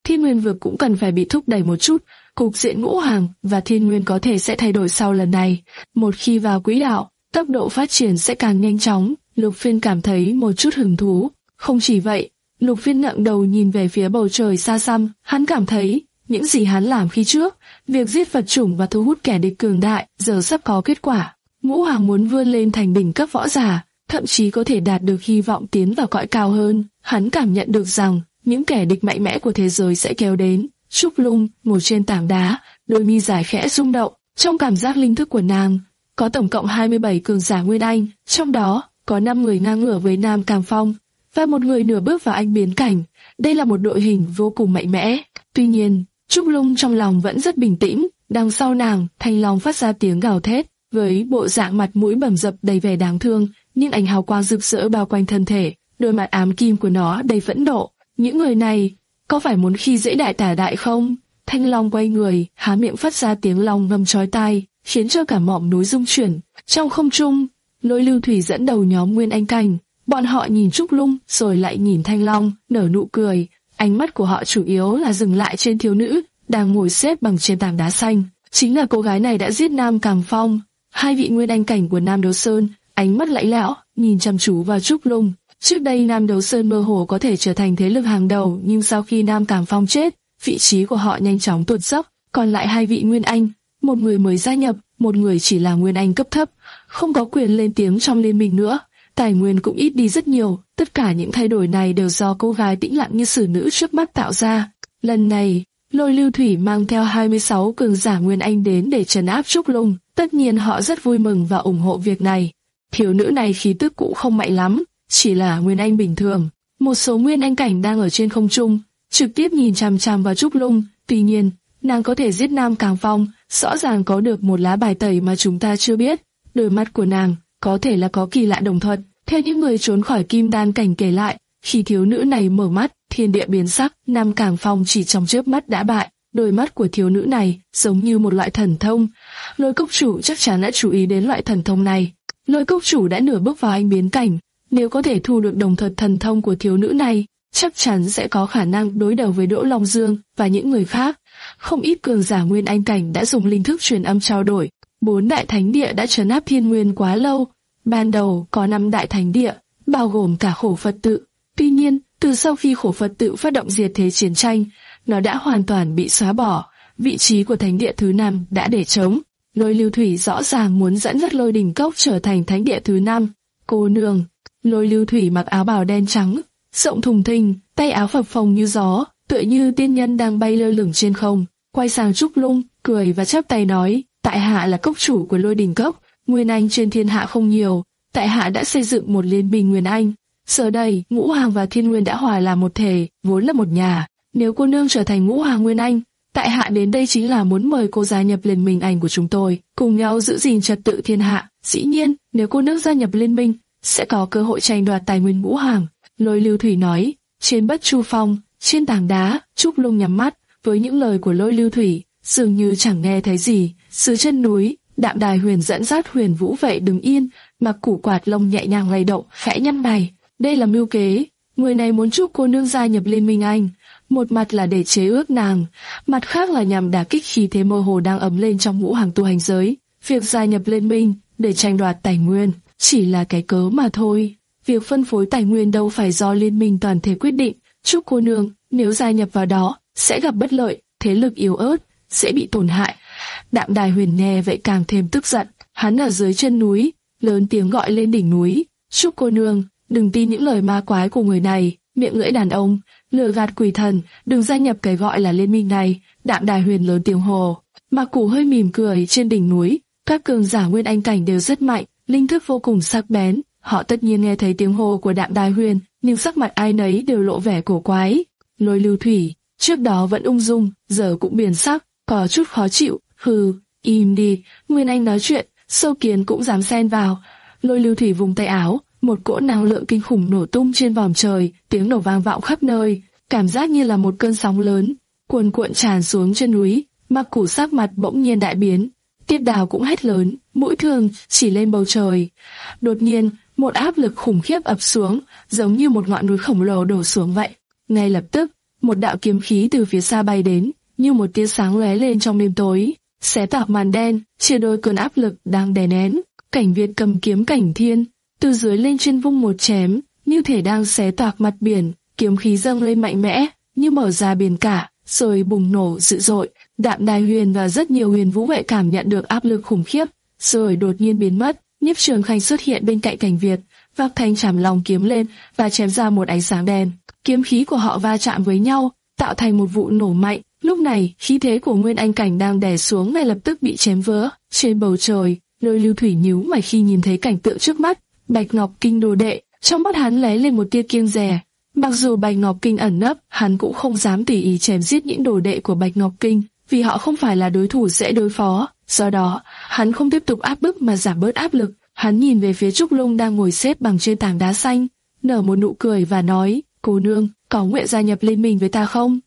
Thiên Nguyên vực cũng cần phải bị thúc đẩy một chút. Cục diện Ngũ Hoàng và Thiên Nguyên có thể sẽ thay đổi sau lần này. Một khi vào quỹ đạo, tốc độ phát triển sẽ càng nhanh chóng. Lục Phiên cảm thấy một chút hứng thú. Không chỉ vậy, Lục Phiên ngẩng đầu nhìn về phía bầu trời xa xăm, hắn cảm thấy những gì hắn làm khi trước, việc giết vật chủng và thu hút kẻ địch cường đại, giờ sắp có kết quả. Ngũ Hoàng muốn vươn lên thành đỉnh cấp võ giả, thậm chí có thể đạt được hy vọng tiến vào cõi cao hơn. Hắn cảm nhận được rằng những kẻ địch mạnh mẽ của thế giới sẽ kéo đến. Trúc Lung ngồi trên tảng đá, đôi mi dài khẽ rung động. Trong cảm giác linh thức của nàng, có tổng cộng hai mươi bảy cường giả Nguyên Anh, trong đó có năm người ngang ngửa với Nam Càn Phong và một người nửa bước vào Anh biến cảnh. Đây là một đội hình vô cùng mạnh mẽ. Tuy nhiên, Trúc Lung trong lòng vẫn rất bình tĩnh. Đằng sau nàng, Thanh Long phát ra tiếng gào thét, với bộ dạng mặt mũi bầm dập đầy vẻ đáng thương, nhưng ánh hào quang rực rỡ bao quanh thân thể, đôi mắt ám kim của nó đầy phẫn nộ. Những người này có phải muốn khi dễ đại tả đại không? Thanh Long quay người, há miệng phát ra tiếng long ngâm chói tai, khiến cho cả mỏm núi rung chuyển. Trong không trung, Lôi Lưu Thủy dẫn đầu nhóm Nguyên Anh cảnh. Bọn họ nhìn Trúc Lung, rồi lại nhìn Thanh Long, nở nụ cười. Ánh mắt của họ chủ yếu là dừng lại trên thiếu nữ đang ngồi xếp bằng trên tảng đá xanh. Chính là cô gái này đã giết Nam Càn Phong. Hai vị Nguyên Anh cảnh của Nam Đấu Sơn, ánh mắt lạnh lẽo, nhìn chăm chú vào Trúc Lung. Trước đây Nam Đấu Sơn mơ hồ có thể trở thành thế lực hàng đầu, nhưng sau khi Nam Càn Phong chết, vị trí của họ nhanh chóng tụt dốc. Còn lại hai vị Nguyên Anh, một người mới gia nhập, một người chỉ là Nguyên Anh cấp thấp, không có quyền lên tiếng trong liên minh nữa. Tài nguyên cũng ít đi rất nhiều. Tất cả những thay đổi này đều do cô gái tĩnh lặng như xử nữ trước mắt tạo ra. Lần này, Lôi Lưu Thủy mang theo hai mươi sáu cường giả Nguyên Anh đến để trấn áp Trúc Lung. Tất nhiên họ rất vui mừng và ủng hộ việc này. Thiếu nữ này khí tức cũng không mạnh lắm, chỉ là Nguyên Anh bình thường. Một số Nguyên Anh cảnh đang ở trên không trung, trực tiếp nhìn chằm chằm vào Trúc Lung. Tuy nhiên, nàng có thể giết Nam Càn Phong, rõ ràng có được một lá bài tẩy mà chúng ta chưa biết. Đôi mắt của nàng có thể là có kỳ lạ đồng thuật. Theo những người trốn khỏi Kim Đan cảnh kể lại, khi thiếu nữ này mở mắt, thiên địa biến sắc, Nam Càn Phong chỉ trong chớp mắt đã bại. Đôi mắt của thiếu nữ này giống như một loại thần thông. Lôi Cốc Chủ chắc chắn đã chú ý đến loại thần thông này. Lôi Cốc Chủ đã nửa bước vào Anh biến cảnh, nếu có thể thu được đồng thuật thần thông của thiếu nữ này, chắc chắn sẽ có khả năng đối đầu với Đỗ Long Dương và những người khác. Không ít cường giả Nguyên Anh cảnh đã dùng linh thức truyền âm trao đổi. Bốn đại thánh địa đã trấn áp Thiên Nguyên quá lâu. Ban đầu có năm đại thánh địa, bao gồm cả Khổ Phật tự. Tuy nhiên, từ sau khi Khổ Phật tự phát động diệt thế chiến tranh, nó đã hoàn toàn bị xóa bỏ. Vị trí của thánh địa thứ năm đã để trống. Lôi Lưu Thủy rõ ràng muốn dẫn dắt Lôi Đỉnh Cốc trở thành thánh địa thứ năm. Cô nương. Lôi Lưu Thủy mặc áo bào đen trắng, rộng thùng thình, tay áo phập phồng như gió, tựa như tiên nhân đang bay lơ lửng trên không. Quay sang Trúc Lung, cười và chắp tay nói: tại hạ là cốc chủ của Lôi Đỉnh Cốc. Nguyên Anh trên thiên hạ không nhiều, tại hạ đã xây dựng một liên minh Nguyên Anh. Giờ đây, Ngũ Hoàng và Thiên Nguyên đã hòa làm một thể, vốn là một nhà. Nếu cô nương trở thành Ngũ Hoàng Nguyên Anh, tại hạ đến đây chính là muốn mời cô gia nhập liên minh Anh của chúng tôi, cùng nhau giữ gìn trật tự thiên hạ. Dĩ nhiên, nếu cô nương gia nhập liên minh, sẽ có cơ hội tranh đoạt tài nguyên Ngũ Hoàng. Lôi Lưu Thủy nói. Trên Bất Chu Phong, trên tảng đá, Trúc Lung nhắm mắt, với những lời của Lôi Lưu Thủy, dường như chẳng nghe thấy gì. Dưới chân núi, Đạm Đài Huyền dẫn dắt Huyền Vũ Vệ đứng yên, mặc củ quạt lông nhẹ nhàng lay động, khẽ nhăn mày. Đây là mưu kế, người này muốn giúp cô nương gia nhập liên minh Anh. Một mặt là để chế ước nàng, mặt khác là nhằm đả kích khí thế mơ hồ đang ấm lên trong Ngũ Hoàng tu hành giới. Việc gia nhập liên minh để tranh đoạt tài nguyên chỉ là cái cớ mà thôi. Việc phân phối tài nguyên đâu phải do liên minh toàn thể quyết định. Chúc cô nương, nếu gia nhập vào đó, sẽ gặp bất lợi, thế lực yếu ớt, sẽ bị tổn hại. Đạm Đài Huyền nghe vậy càng thêm tức giận. Hắn ở dưới chân núi, lớn tiếng gọi lên đỉnh núi. Chúc cô nương, đừng tin những lời ma quái của người này, miệng lưỡi đàn ông, lừa gạt quỷ thần, đừng gia nhập cái gọi là liên minh này. Đạm Đài Huyền lớn tiếng hồ. Mạc Củ hơi mỉm cười. Trên đỉnh núi, các cường giả Nguyên Anh cảnh đều rất mạnh, linh thức vô cùng sắc bén. Họ tất nhiên nghe thấy tiếng hô của Đạm Đài Huyền, nhưng sắc mặt ai nấy đều lộ vẻ cổ quái. Lôi Lưu Thủy, trước đó vẫn ung dung, giờ cũng biến sắc, có chút khó chịu. Hừ, im đi, Nguyên Anh nói chuyện, sâu kiến cũng dám xen vào. Lôi Lưu Thủy vùng tay áo, một cỗ năng lượng kinh khủng nổ tung trên vòm trời, tiếng nổ vang vọng khắp nơi, cảm giác như là một cơn sóng lớn cuồn cuộn tràn xuống chân núi. Mạc Củ sắc mặt bỗng nhiên đại biến, Tiết Đào cũng hét lớn, mũi thương chỉ lên bầu trời. Đột nhiên, một áp lực khủng khiếp ập xuống, giống như một ngọn núi khổng lồ đổ xuống vậy. Ngay lập tức, một đạo kiếm khí từ phía xa bay đến, như một tia sáng lóe lên trong đêm tối, xé toạc màn đen, chia đôi cơn áp lực đang đè nén. Cảnh Việt cầm kiếm Cảnh Thiên, từ dưới lên trên vung một chém, như thể đang xé toạc mặt biển, kiếm khí dâng lên mạnh mẽ, như mở ra biển cả, rồi bùng nổ dữ dội. Đạm Đài Huyền và rất nhiều huyền vũ vệ cảm nhận được áp lực khủng khiếp, rồi đột nhiên biến mất. Nhiếp Trường Khanh xuất hiện bên cạnh Cảnh Việt, vác thanh trảm long kiếm lên và chém ra một ánh sáng đen. Kiếm khí của họ va chạm với nhau, tạo thành một vụ nổ mạnh. Lúc này, khí thế của Nguyên Anh Cảnh đang đè xuống ngay lập tức bị chém vỡ. Trên bầu trời, Lôi Lưu Thủy nhíu mày khi nhìn thấy cảnh tượng trước mắt. Bạch Ngọc Kinh đồ đệ, trong mắt hắn lóe lên một tia kiêng dè. Mặc dù Bạch Ngọc Kinh ẩn nấp, hắn cũng không dám tùy ý chém giết những đồ đệ của Bạch Ngọc Kinh, vì họ không phải là đối thủ dễ đối phó. Do đó, hắn không tiếp tục áp bức mà giảm bớt áp lực. Hắn nhìn về phía Trúc Lung đang ngồi xếp bằng trên tảng đá xanh, nở một nụ cười và nói, cô nương, có nguyện gia nhập liên minh với ta không?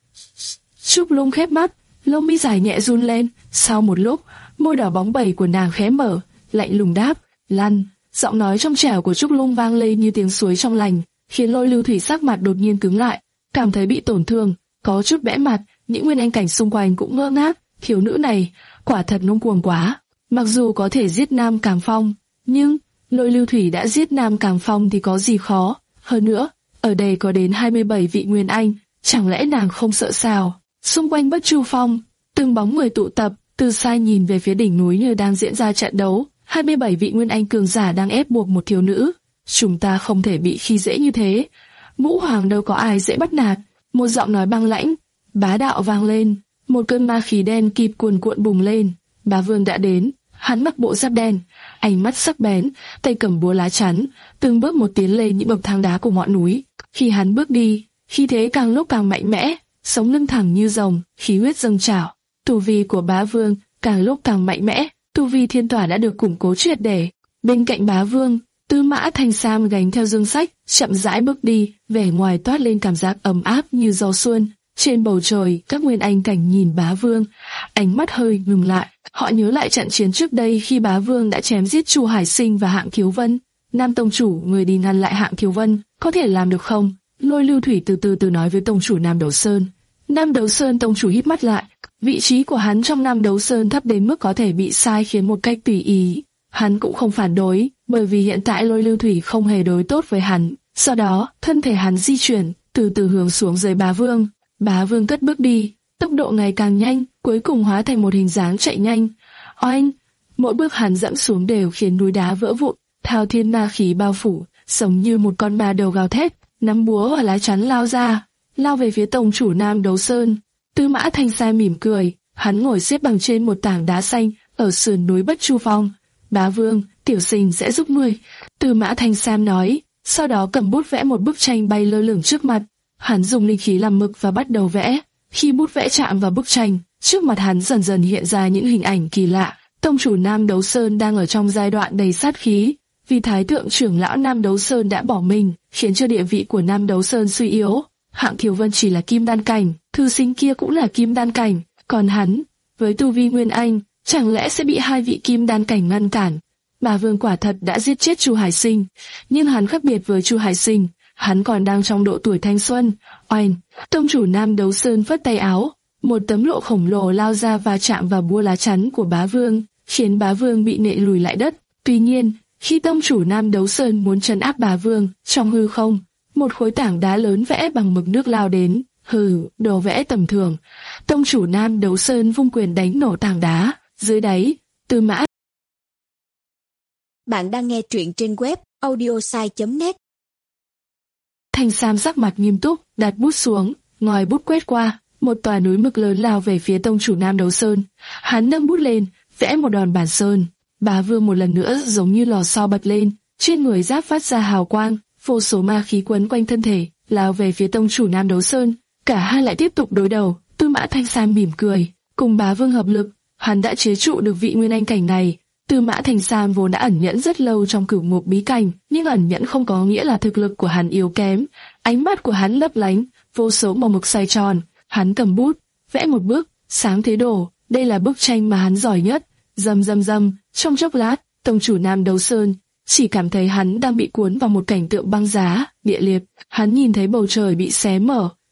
Trúc Lung khép mắt, lông mi dài nhẹ run lên. Sau một lúc, môi đỏ bóng bẩy của nàng khẽ mở, lạnh lùng đáp, lăn. Giọng nói trong trẻo của Trúc Lung vang lên như tiếng suối trong lành, khiến Lôi Lưu Thủy sắc mặt đột nhiên cứng lại, cảm thấy bị tổn thương, có chút bẽ mặt. Những Nguyên Anh Cảnh xung quanh cũng ngơ ngác, thiếu nữ này quả thật ngông cuồng quá. Mặc dù có thể giết Nam Càn Phong, nhưng Lôi Lưu Thủy đã giết Nam Càn Phong thì có gì khó. Hơn nữa, ở đây có đến hai mươi bảy vị Nguyên Anh, chẳng lẽ nàng không sợ sao? Xung quanh Bất Chu Phong, từng bóng người tụ tập, từ xa nhìn về phía đỉnh núi như đang diễn ra trận đấu. hai mươi bảy vị Nguyên Anh cường giả đang ép buộc một thiếu nữ. Chúng ta không thể bị khi dễ như thế. Ngũ Hoàng đâu có ai dễ bắt nạt. Một giọng nói băng lãnh, bá đạo vang lên. Một cơn ma khí đen kịt cuồn cuộn bùng lên. Bá Vương đã đến. Hắn mặc bộ giáp đen, ánh mắt sắc bén, tay cầm búa lá chắn, từng bước một tiến lên những bậc thang đá của ngọn núi. Khi hắn bước đi, khí thế càng lúc càng mạnh mẽ, sống lưng thẳng như rồng, khí huyết dâng trào. Tu vi của Bá Vương càng lúc càng mạnh mẽ, tu vi thiên tỏa đã được củng cố triệt để. Bên cạnh Bá Vương, Tư Mã Thanh Sam gánh theo dương sách, chậm rãi bước đi, vẻ ngoài toát lên cảm giác ấm áp như gió xuân. Trên bầu trời, các Nguyên Anh Cảnh nhìn Bá Vương, ánh mắt hơi ngừng lại. Họ nhớ lại trận chiến trước đây khi Bá Vương đã chém giết Chu Hải Sinh và Hạng Thiếu Vân. Nam tông chủ, người đi ngăn lại Hạng Thiếu Vân, có thể làm được không? Lôi Lưu Thủy từ từ từ nói với tông chủ Nam Đấu Sơn. Nam Đấu Sơn tông chủ híp mắt lại, vị trí của hắn trong Nam Đấu Sơn thấp đến mức có thể bị sai khiến một cách tùy ý. Hắn cũng không phản đối, bởi vì hiện tại Lôi Lưu Thủy không hề đối tốt với hắn. Sau đó, thân thể hắn di chuyển, từ từ hướng xuống dưới Bá Vương. Bá Vương cất bước đi, tốc độ ngày càng nhanh, cuối cùng hóa thành một hình dáng chạy nhanh. Oanh! Mỗi bước hắn dẫm xuống đều khiến núi đá vỡ vụn, thao thiên ma khí bao phủ, giống như một con ma đầu gào thét, nắm búa và lá chắn lao ra, lao về phía tông chủ Nam Đấu Sơn. Tư Mã Thanh Sa mỉm cười, hắn ngồi xếp bằng trên một tảng đá xanh ở sườn núi Bất Chu Phong. Bá Vương, tiểu sinh sẽ giúp ngươi, Tư Mã Thanh Sam nói, sau đó cầm bút vẽ một bức tranh bay lơ lửng trước mặt. Hắn dùng linh khí làm mực và bắt đầu vẽ. Khi bút vẽ chạm vào bức tranh, trước mặt hắn dần dần hiện ra những hình ảnh kỳ lạ. Tông chủ Nam Đấu Sơn đang ở trong giai đoạn đầy sát khí, vì Thái thượng trưởng lão Nam Đấu Sơn đã bỏ mình, khiến cho địa vị của Nam Đấu Sơn suy yếu. Hạng Thiếu Vân chỉ là kim đan cảnh, thư sinh kia cũng là kim đan cảnh, còn hắn, với tu vi Nguyên Anh, chẳng lẽ sẽ bị hai vị kim đan cảnh ngăn cản? Bá Vương quả thật đã giết chết Chu Hải Sinh, nhưng hắn khác biệt với Chu Hải Sinh, hắn còn đang trong độ tuổi thanh xuân. Oanh! Tông chủ Nam Đấu Sơn phất tay áo, một tấm lỗ khổng lồ lao ra và chạm vào búa lá chắn của Bá Vương, khiến Bá Vương bị nện lùi lại đất. Tuy nhiên, khi tông chủ Nam Đấu Sơn muốn trấn áp Bá Vương, trong hư không, một khối tảng đá lớn vẽ bằng mực nước lao đến. Hừ, đồ vẽ tầm thường. Tông chủ Nam Đấu Sơn vung quyền đánh nổ tảng đá. Dưới đáy, Tư Mã. Bạn đang nghe truyện trên web audiosai chấm net. Thanh Sam sắc mặt nghiêm túc, đặt bút xuống, ngòi bút quét qua, một tòa núi mực lớn lao về phía tông chủ Nam Đấu Sơn. Hắn nâng bút lên, vẽ một đòn bản sơn. Bá Vương một lần nữa giống như lò xo bật lên, trên người giáp phát ra hào quang, vô số ma khí quấn quanh thân thể, lao về phía tông chủ Nam Đấu Sơn. Cả hai lại tiếp tục đối đầu. Tư Mã Thanh Sam mỉm cười, cùng Bá Vương hợp lực, hắn đã chế trụ được vị Nguyên Anh cảnh này. Tư Mã Thanh Sam vốn đã ẩn nhẫn rất lâu trong cửu ngục bí cảnh, nhưng ẩn nhẫn không có nghĩa là thực lực của hắn yếu kém. Ánh mắt của hắn lấp lánh, vô số màu mực xoay tròn. Hắn cầm bút, vẽ một bức, sáng thế đồ. Đây là bức tranh mà hắn giỏi nhất. Rầm rầm rầm, trong chốc lát, tông chủ Nam Đấu Sơn chỉ cảm thấy hắn đang bị cuốn vào một cảnh tượng băng giá, địa liệt. Hắn nhìn thấy bầu trời bị xé mở,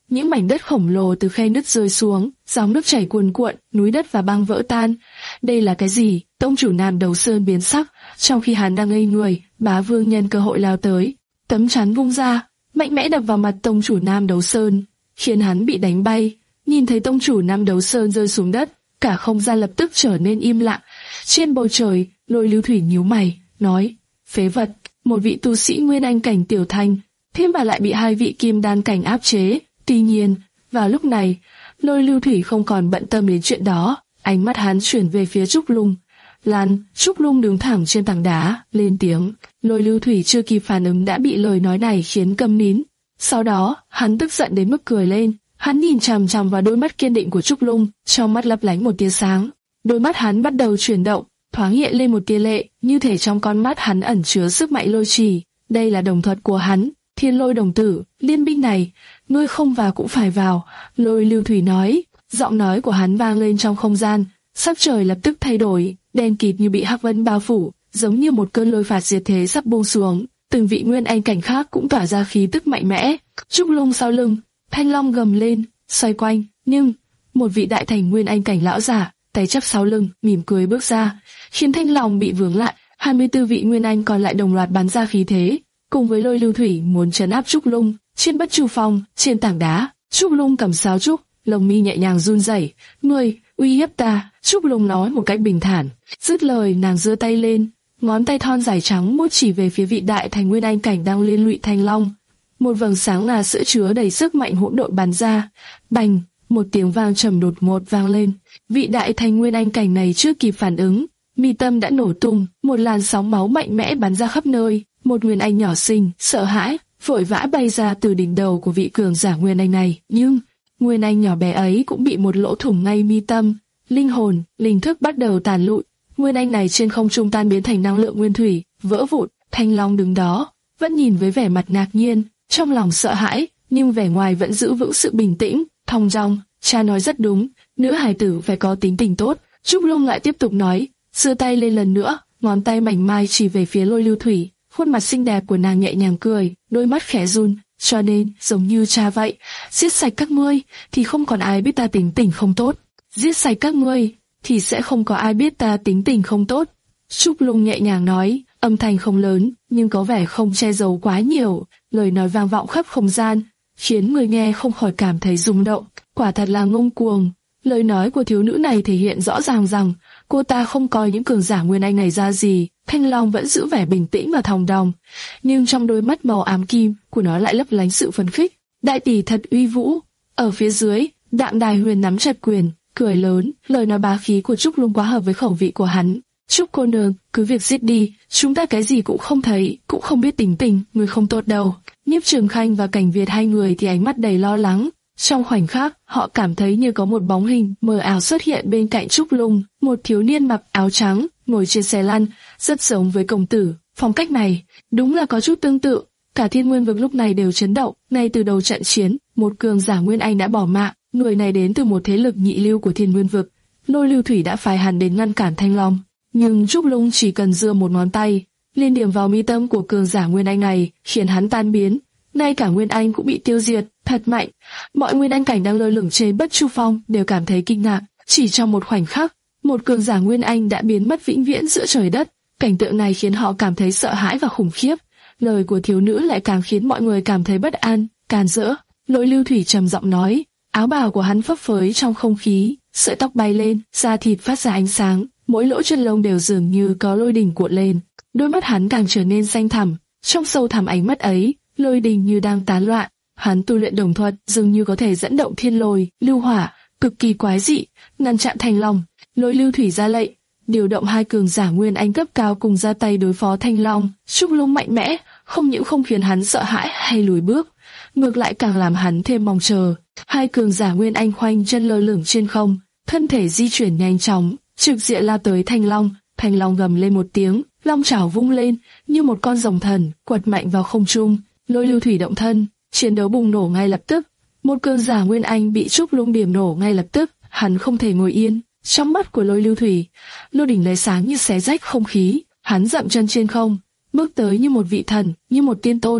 những mảnh đất khổng lồ từ khe nứt rơi xuống, dòng nước chảy cuồn cuộn, núi đất và băng vỡ tan. Đây là cái gì? Tông chủ Nam Đầu Sơn biến sắc. Trong khi hắn đang ngây người, Bá Vương nhân cơ hội lao tới, tấm chắn vung ra, mạnh mẽ đập vào mặt tông chủ Nam Đấu Sơn, khiến hắn bị đánh bay. Nhìn thấy tông chủ Nam Đấu Sơn rơi xuống đất, cả không gian lập tức trở nên im lặng. Trên bầu trời, Lôi Lưu Thủy nhíu mày, nói: phế vật, một vị tu sĩ nguyên anh cảnh tiểu thành, thêm vào lại bị hai vị kim đan cảnh áp chế. Tuy nhiên, vào lúc này, Lôi Lưu Thủy không còn bận tâm đến chuyện đó, ánh mắt hắn chuyển về phía Trúc Lung. Lan, Trúc Lung đứng thẳng trên tảng đá, lên tiếng. Lôi Lưu Thủy chưa kịp phản ứng đã bị lời nói này khiến câm nín. Sau đó, hắn tức giận đến mức cười lên. Hắn nhìn chằm chằm vào đôi mắt kiên định của Trúc Lung, trong mắt lấp lánh một tia sáng. Đôi mắt hắn bắt đầu chuyển động, thoáng hiện lên một tia lệ, như thể trong con mắt hắn ẩn chứa sức mạnh lôi trì. Đây là đồng thuật của hắn, Thiên Lôi Đồng Tử. Liên minh này, ngươi không vào cũng phải vào. Lôi Lưu Thủy nói. Giọng nói của hắn vang lên trong không gian, sắc trời lập tức thay đổi, đen kịt như bị hắc vân bao phủ, giống như một cơn lôi phạt diệt thế sắp buông xuống. Từng vị nguyên anh cảnh khác cũng tỏa ra khí tức mạnh mẽ. Trúc Lung sau lưng, Thanh Long gầm lên, xoay quanh, nhưng một vị đại thành nguyên anh cảnh lão giả, tay chắp sau lưng, mỉm cười bước ra, khiến Thanh Long bị vướng lại. hai mươi tư vị nguyên anh còn lại đồng loạt bắn ra khí thế, cùng với Lôi Lưu Thủy muốn trấn áp Trúc Lung. Trên Bất Chu Phong, trên tảng đá, Trúc Lung cầm sáo trúc, lồng mi nhẹ nhàng run rẩy. Ngươi uy hiếp ta? Trúc Lung nói một cách bình thản. Dứt lời, nàng giơ tay lên, ngón tay thon dài trắng muốt chỉ về phía vị đại thành nguyên anh cảnh đang liên lụy Thanh Long. Một vầng sáng là sữa chứa đầy sức mạnh hỗn độn bắn ra. Bành, một tiếng vang trầm đột ngột vang lên. Vị đại thành nguyên anh cảnh này chưa kịp phản ứng, mi tâm đã nổ tung, một làn sóng máu mạnh mẽ bắn ra khắp nơi. Một nguyên anh nhỏ xinh, sợ hãi, vội vã bay ra từ đỉnh đầu của vị cường giả nguyên anh này. Nhưng nguyên anh nhỏ bé ấy cũng bị một lỗ thủng ngay mi tâm. Linh hồn, linh thức bắt đầu tàn lụi. Nguyên anh này trên không trung tan biến thành năng lượng nguyên thủy, vỡ vụn. Thanh Long đứng đó, vẫn nhìn với vẻ mặt ngạc nhiên, trong lòng sợ hãi, nhưng vẻ ngoài vẫn giữ vững sự bình tĩnh, thong dong. Cha nói rất đúng, nữ hài tử phải có tính tình tốt. Trúc Lung lại tiếp tục nói, giơ tay lên lần nữa, ngón tay mảnh mai chỉ về phía Lôi Lưu Thủy. Khuôn mặt xinh đẹp của nàng nhẹ nhàng cười, đôi mắt khẽ run. Cho nên, giống như cha vậy, giết sạch các ngươi thì không còn ai biết ta tính tình không tốt. Giết sạch các ngươi thì sẽ không có ai biết ta tính tình không tốt. Trúc Lung nhẹ nhàng nói, âm thanh không lớn, nhưng có vẻ không che giấu quá nhiều. Lời nói vang vọng khắp không gian, khiến người nghe không khỏi cảm thấy rung động. Quả thật là ngông cuồng. Lời nói của thiếu nữ này thể hiện rõ ràng rằng cô ta không coi những cường giả nguyên anh này ra gì. Thanh Long vẫn giữ vẻ bình tĩnh và thong dong, nhưng trong đôi mắt màu ám kim của nó lại lấp lánh sự phấn khích. Đại tỷ thật uy vũ. Ở phía dưới, Đặng Đài Huyền nắm chặt quyền, cười lớn. Lời nói bá khí của Trúc Lung quá hợp với khẩu vị của hắn. Trúc cô nương, cứ việc giết đi, chúng ta cái gì cũng không thấy, cũng không biết tính tình, người không tốt đâu. Nhiếp Trường Khanh và Cảnh Việt hai người thì ánh mắt đầy lo lắng. Trong khoảnh khắc, họ cảm thấy như có một bóng hình mờ ảo xuất hiện bên cạnh Trúc Lung, một thiếu niên mặc áo trắng, ngồi trên xe lăn, rất giống với công tử. Phong cách này, đúng là có chút tương tự. Cả Thiên Nguyên Vực lúc này đều chấn động. Ngay từ đầu trận chiến, một cường giả Nguyên Anh đã bỏ mạng. Người này đến từ một thế lực nhị lưu của Thiên Nguyên Vực. Lôi Lưu Thủy đã phái hắn đến ngăn cản Thanh Long, nhưng Trúc Lung chỉ cần giơ một ngón tay, liên điểm vào mi tâm của cường giả Nguyên Anh này, khiến hắn tan biến. Ngay cả Nguyên Anh cũng bị tiêu diệt, thật mạnh. Mọi Nguyên Anh cảnh đang lơ lửng trên Bất Chu Phong đều cảm thấy kinh ngạc. Chỉ trong một khoảnh khắc, một cường giả Nguyên Anh đã biến mất vĩnh viễn giữa trời đất. Cảnh tượng này khiến họ cảm thấy sợ hãi và khủng khiếp. Lời của thiếu nữ lại càng khiến mọi người cảm thấy bất an, càn rỡ. Lôi Lưu Thủy trầm giọng nói, áo bào của hắn phấp phới trong không khí, sợi tóc bay lên, da thịt phát ra ánh sáng, mỗi lỗ chân lông đều dường như có lôi đình cuộn lên. Đôi mắt hắn càng trở nên xanh thẳm, trong sâu thẳm ánh mắt ấy, lôi đình như đang tán loạn. Hắn tu luyện đồng thuật, dường như có thể dẫn động thiên lôi, lưu hỏa, cực kỳ quái dị, ngăn chặn Thanh Long. Lôi Lưu Thủy ra lệnh, điều động hai cường giả Nguyên Anh cấp cao cùng ra tay đối phó Thanh Long. Trúc Lung mạnh mẽ, không những không khiến hắn sợ hãi hay lùi bước, ngược lại càng làm hắn thêm mong chờ. Hai cường giả Nguyên Anh khoanh chân lơ lửng trên không, thân thể di chuyển nhanh chóng, trực diện lao tới Thanh Long. Thanh Long gầm lên một tiếng, long chảo vung lên như một con rồng thần, quật mạnh vào không trung. Lôi Lưu Thủy động thân, chiến đấu bùng nổ ngay lập tức. Một cường giả Nguyên Anh bị Trúc Lung điểm nổ ngay lập tức, hắn không thể ngồi yên. Trong mắt của Lôi Lưu Thủy, lôi đỉnh lấy sáng như xé rách không khí. Hắn dậm chân trên không, bước tới như một vị thần, như một tiên tôn.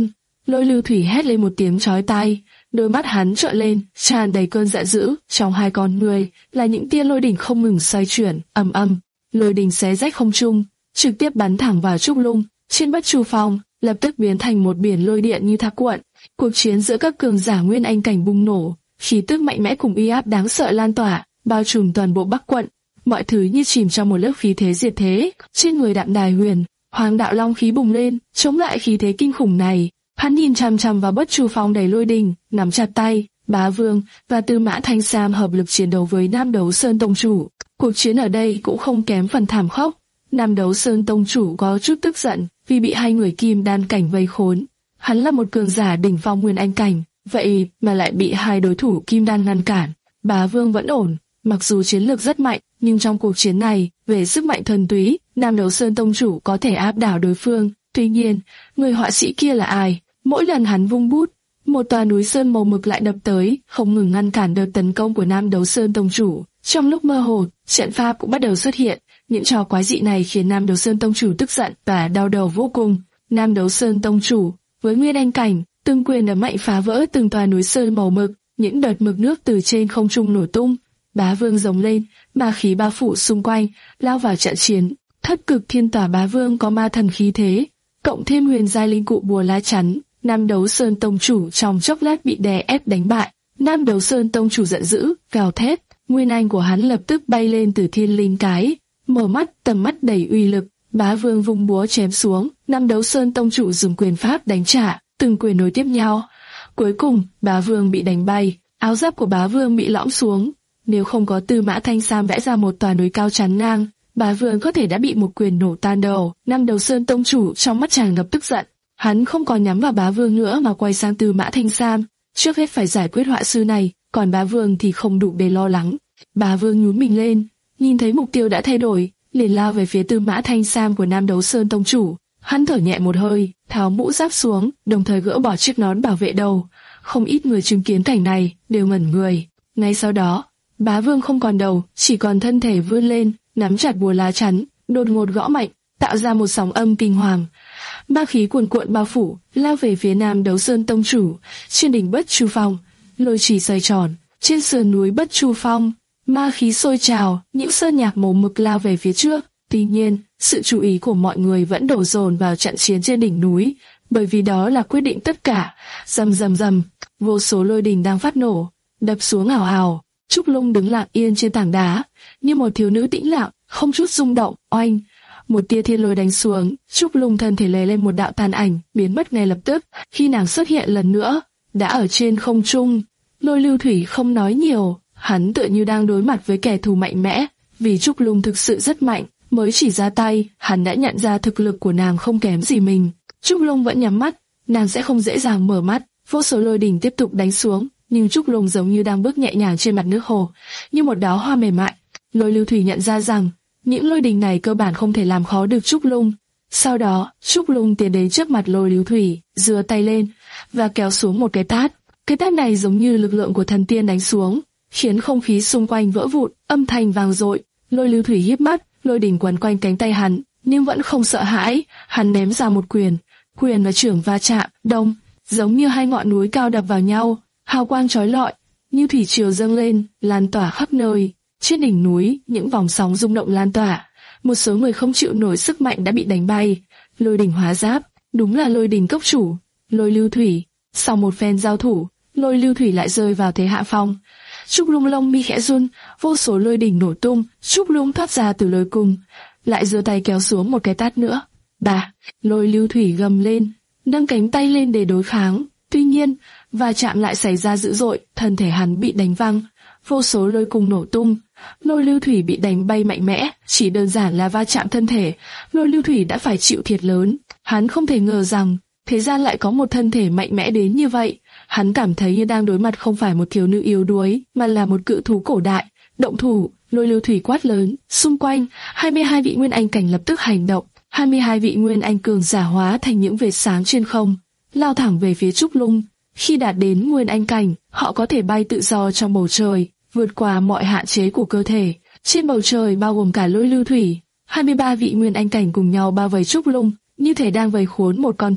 Lôi Lưu Thủy hét lên một tiếng chói tai, đôi mắt hắn trợn lên, tràn đầy cơn giận dữ, trong hai con người là những tia lôi đỉnh không ngừng xoay chuyển, ầm ầm, lôi đỉnh xé rách không trung, trực tiếp bắn thẳng vào Trúc Lung. Trên Bất Chu Phong lập tức biến thành một biển lôi điện như thác cuộn. Cuộc chiến giữa các cường giả Nguyên Anh cảnh bùng nổ, khí tức mạnh mẽ cùng uy áp đáng sợ lan tỏa, bao trùm toàn bộ Bắc quận. Mọi thứ như chìm trong một lớp khí thế diệt thế. Trên người Đạm Đài Huyền, Hoàng Đạo Long khí bùng lên, chống lại khí thế kinh khủng này. Hắn nhìn chằm chằm vào Bất Chu Phong đầy lôi đình, nắm chặt tay. Bá Vương và Tư Mã Thanh Sam hợp lực chiến đấu với Nam Đấu Sơn tông chủ. Cuộc chiến ở đây cũng không kém phần thảm khốc. Nam Đấu Sơn tông chủ có chút tức giận vì bị hai người kim đan cảnh vây khốn. Hắn là một cường giả đỉnh phong Nguyên Anh cảnh, vậy mà lại bị hai đối thủ kim đan ngăn cản. Bá Vương vẫn ổn, mặc dù chiến lược rất mạnh, nhưng trong cuộc chiến này, về sức mạnh thuần túy, Nam Đấu Sơn tông chủ có thể áp đảo đối phương. Tuy nhiên, người họa sĩ kia là ai? Mỗi lần hắn vung bút, một tòa núi sơn màu mực lại đập tới, không ngừng ngăn cản đợt tấn công của Nam Đấu Sơn tông chủ. Trong lúc mơ hồ, trận pháp cũng bắt đầu xuất hiện. Những trò quái dị này khiến Nam Đấu Sơn tông chủ tức giận và đau đầu vô cùng. Nam Đấu Sơn tông chủ với Nguyên Anh cảnh, từng quyền đấm mạnh phá vỡ từng tòa núi sơn màu mực, những đợt mực nước từ trên không trung nổ tung. Bá Vương giống lên, ma khí bao phủ xung quanh, lao vào trận chiến. Thất Cực Thiên Tỏa Bá Vương có ma thần khí thế, cộng thêm huyền giai linh cụ bùa lá chắn, Nam Đấu Sơn tông chủ trong chốc lát bị đè ép đánh bại. Nam Đấu Sơn tông chủ giận dữ, gào thét, nguyên anh của hắn lập tức bay lên từ thiên linh cái, mở mắt, tầm mắt đầy uy lực. Bá Vương vung búa chém xuống, Nam Đấu Sơn tông chủ dùng quyền pháp đánh trả, từng quyền nối tiếp nhau. Cuối cùng, Bá Vương bị đánh bay, áo giáp của Bá Vương bị lõm xuống. Nếu không có Tư Mã Thanh Sam vẽ ra một tòa núi cao chắn ngang, Bá Vương có thể đã bị một quyền nổ tan đầu. Nam Đấu Sơn tông chủ trong mắt tràn ngập tức giận, hắn không còn nhắm vào Bá Vương nữa mà quay sang Tư Mã Thanh Sam. Trước hết phải giải quyết họa sư này, còn Bá Vương thì không đủ để lo lắng. Bá Vương nhún mình lên, nhìn thấy mục tiêu đã thay đổi, liền lao về phía Tư Mã Thanh Sam của Nam Đấu Sơn tông chủ. Hắn thở nhẹ một hơi, tháo mũ giáp xuống, đồng thời gỡ bỏ chiếc nón bảo vệ đầu. Không ít người chứng kiến cảnh này đều ngẩn người. Ngay sau đó, Bá Vương không còn đầu, chỉ còn thân thể vươn lên, nắm chặt bùa lá chắn, đột ngột gõ mạnh, tạo ra một sóng âm kinh hoàng. Ma khí cuồn cuộn bao phủ, lao về phía Nam Đấu Sơn tông chủ. Trên đỉnh Bất Chu Phong, lôi chỉ xoay tròn, trên sườn núi Bất Chu Phong, ma khí sôi trào, những sơn nhạc màu mực lao về phía trước. Tuy nhiên, sự chú ý của mọi người vẫn đổ dồn vào trận chiến trên đỉnh núi, bởi vì đó là quyết định tất cả. Rầm rầm rầm, vô số lôi đình đang phát nổ, đập xuống ào ào. Trúc Lung đứng lặng yên trên tảng đá, như một thiếu nữ tĩnh lặng, không chút rung động. Oanh, một tia thiên lôi đánh xuống, Trúc Lung thân thể lè lên một đạo tàn ảnh, biến mất ngay lập tức. Khi nàng xuất hiện lần nữa, đã ở trên không trung. Lôi Lưu Thủy không nói nhiều, hắn tựa như đang đối mặt với kẻ thù mạnh mẽ. Vì Trúc Lung thực sự rất mạnh, mới chỉ ra tay, hắn đã nhận ra thực lực của nàng không kém gì mình. Trúc Lung vẫn nhắm mắt, nàng sẽ không dễ dàng mở mắt. Vô số lôi đỉnh tiếp tục đánh xuống, nhưng Trúc Lung giống như đang bước nhẹ nhàng trên mặt nước hồ, như một đóa hoa mềm mại. Lôi Lưu Thủy nhận ra rằng những lôi đình này cơ bản không thể làm khó được Trúc Lung. Sau đó, Trúc Lung tiến đến trước mặt Lôi Lưu Thủy, giơ tay lên và kéo xuống một cái tát. Cái tát này giống như lực lượng của thần tiên đánh xuống, khiến không khí xung quanh vỡ vụn, âm thanh vang dội. Lôi Lưu Thủy híp mắt, lôi đỉnh quấn quanh cánh tay hắn, nhưng vẫn không sợ hãi. Hắn ném ra một quyền, quyền và chưởng va chạm, đông, giống như hai ngọn núi cao đập vào nhau. Hào quang chói lọi, như thủy triều dâng lên, lan tỏa khắp nơi. Trên đỉnh núi, những vòng sóng rung động lan tỏa. Một số người không chịu nổi sức mạnh đã bị đánh bay. Lôi đỉnh hóa giáp, đúng là lôi đỉnh cốc chủ, Lôi Lưu Thủy. Sau một phen giao thủ, Lôi Lưu Thủy lại rơi vào thế hạ phong. Trúc Lung lông mi khẽ run, vô số lôi đỉnh nổ tung. Trúc Lung thoát ra từ lôi cung, lại giơ tay kéo xuống một cái tát nữa. Bà, Lôi Lưu Thủy gầm lên, nâng cánh tay lên để đối kháng. Tuy nhiên, va chạm lại xảy ra dữ dội, thân thể hắn bị đánh văng, vô số lôi cung nổ tung. Lôi Lưu Thủy bị đánh bay mạnh mẽ, chỉ đơn giản là va chạm thân thể, Lôi Lưu Thủy đã phải chịu thiệt lớn. Hắn không thể ngờ rằng thế gian lại có một thân thể mạnh mẽ đến như vậy. Hắn cảm thấy như đang đối mặt không phải một thiếu nữ yếu đuối, mà là một cự thú cổ đại. Động thủ, Lôi Lưu Thủy quát lớn. Xung quanh, hai mươi hai vị Nguyên Anh cảnh lập tức hành động. hai mươi hai vị Nguyên Anh cường giả hóa thành những vệt sáng trên không, lao thẳng về phía Trúc Lung. Khi đạt đến Nguyên Anh cảnh, họ có thể bay tự do trong bầu trời, vượt qua mọi hạn chế của cơ thể. Trên bầu trời bao gồm cả Lôi Lưu Thủy, hai mươi ba vị Nguyên Anh cảnh cùng nhau bao vây Trúc Lung, như thể đang vây khốn một con thú.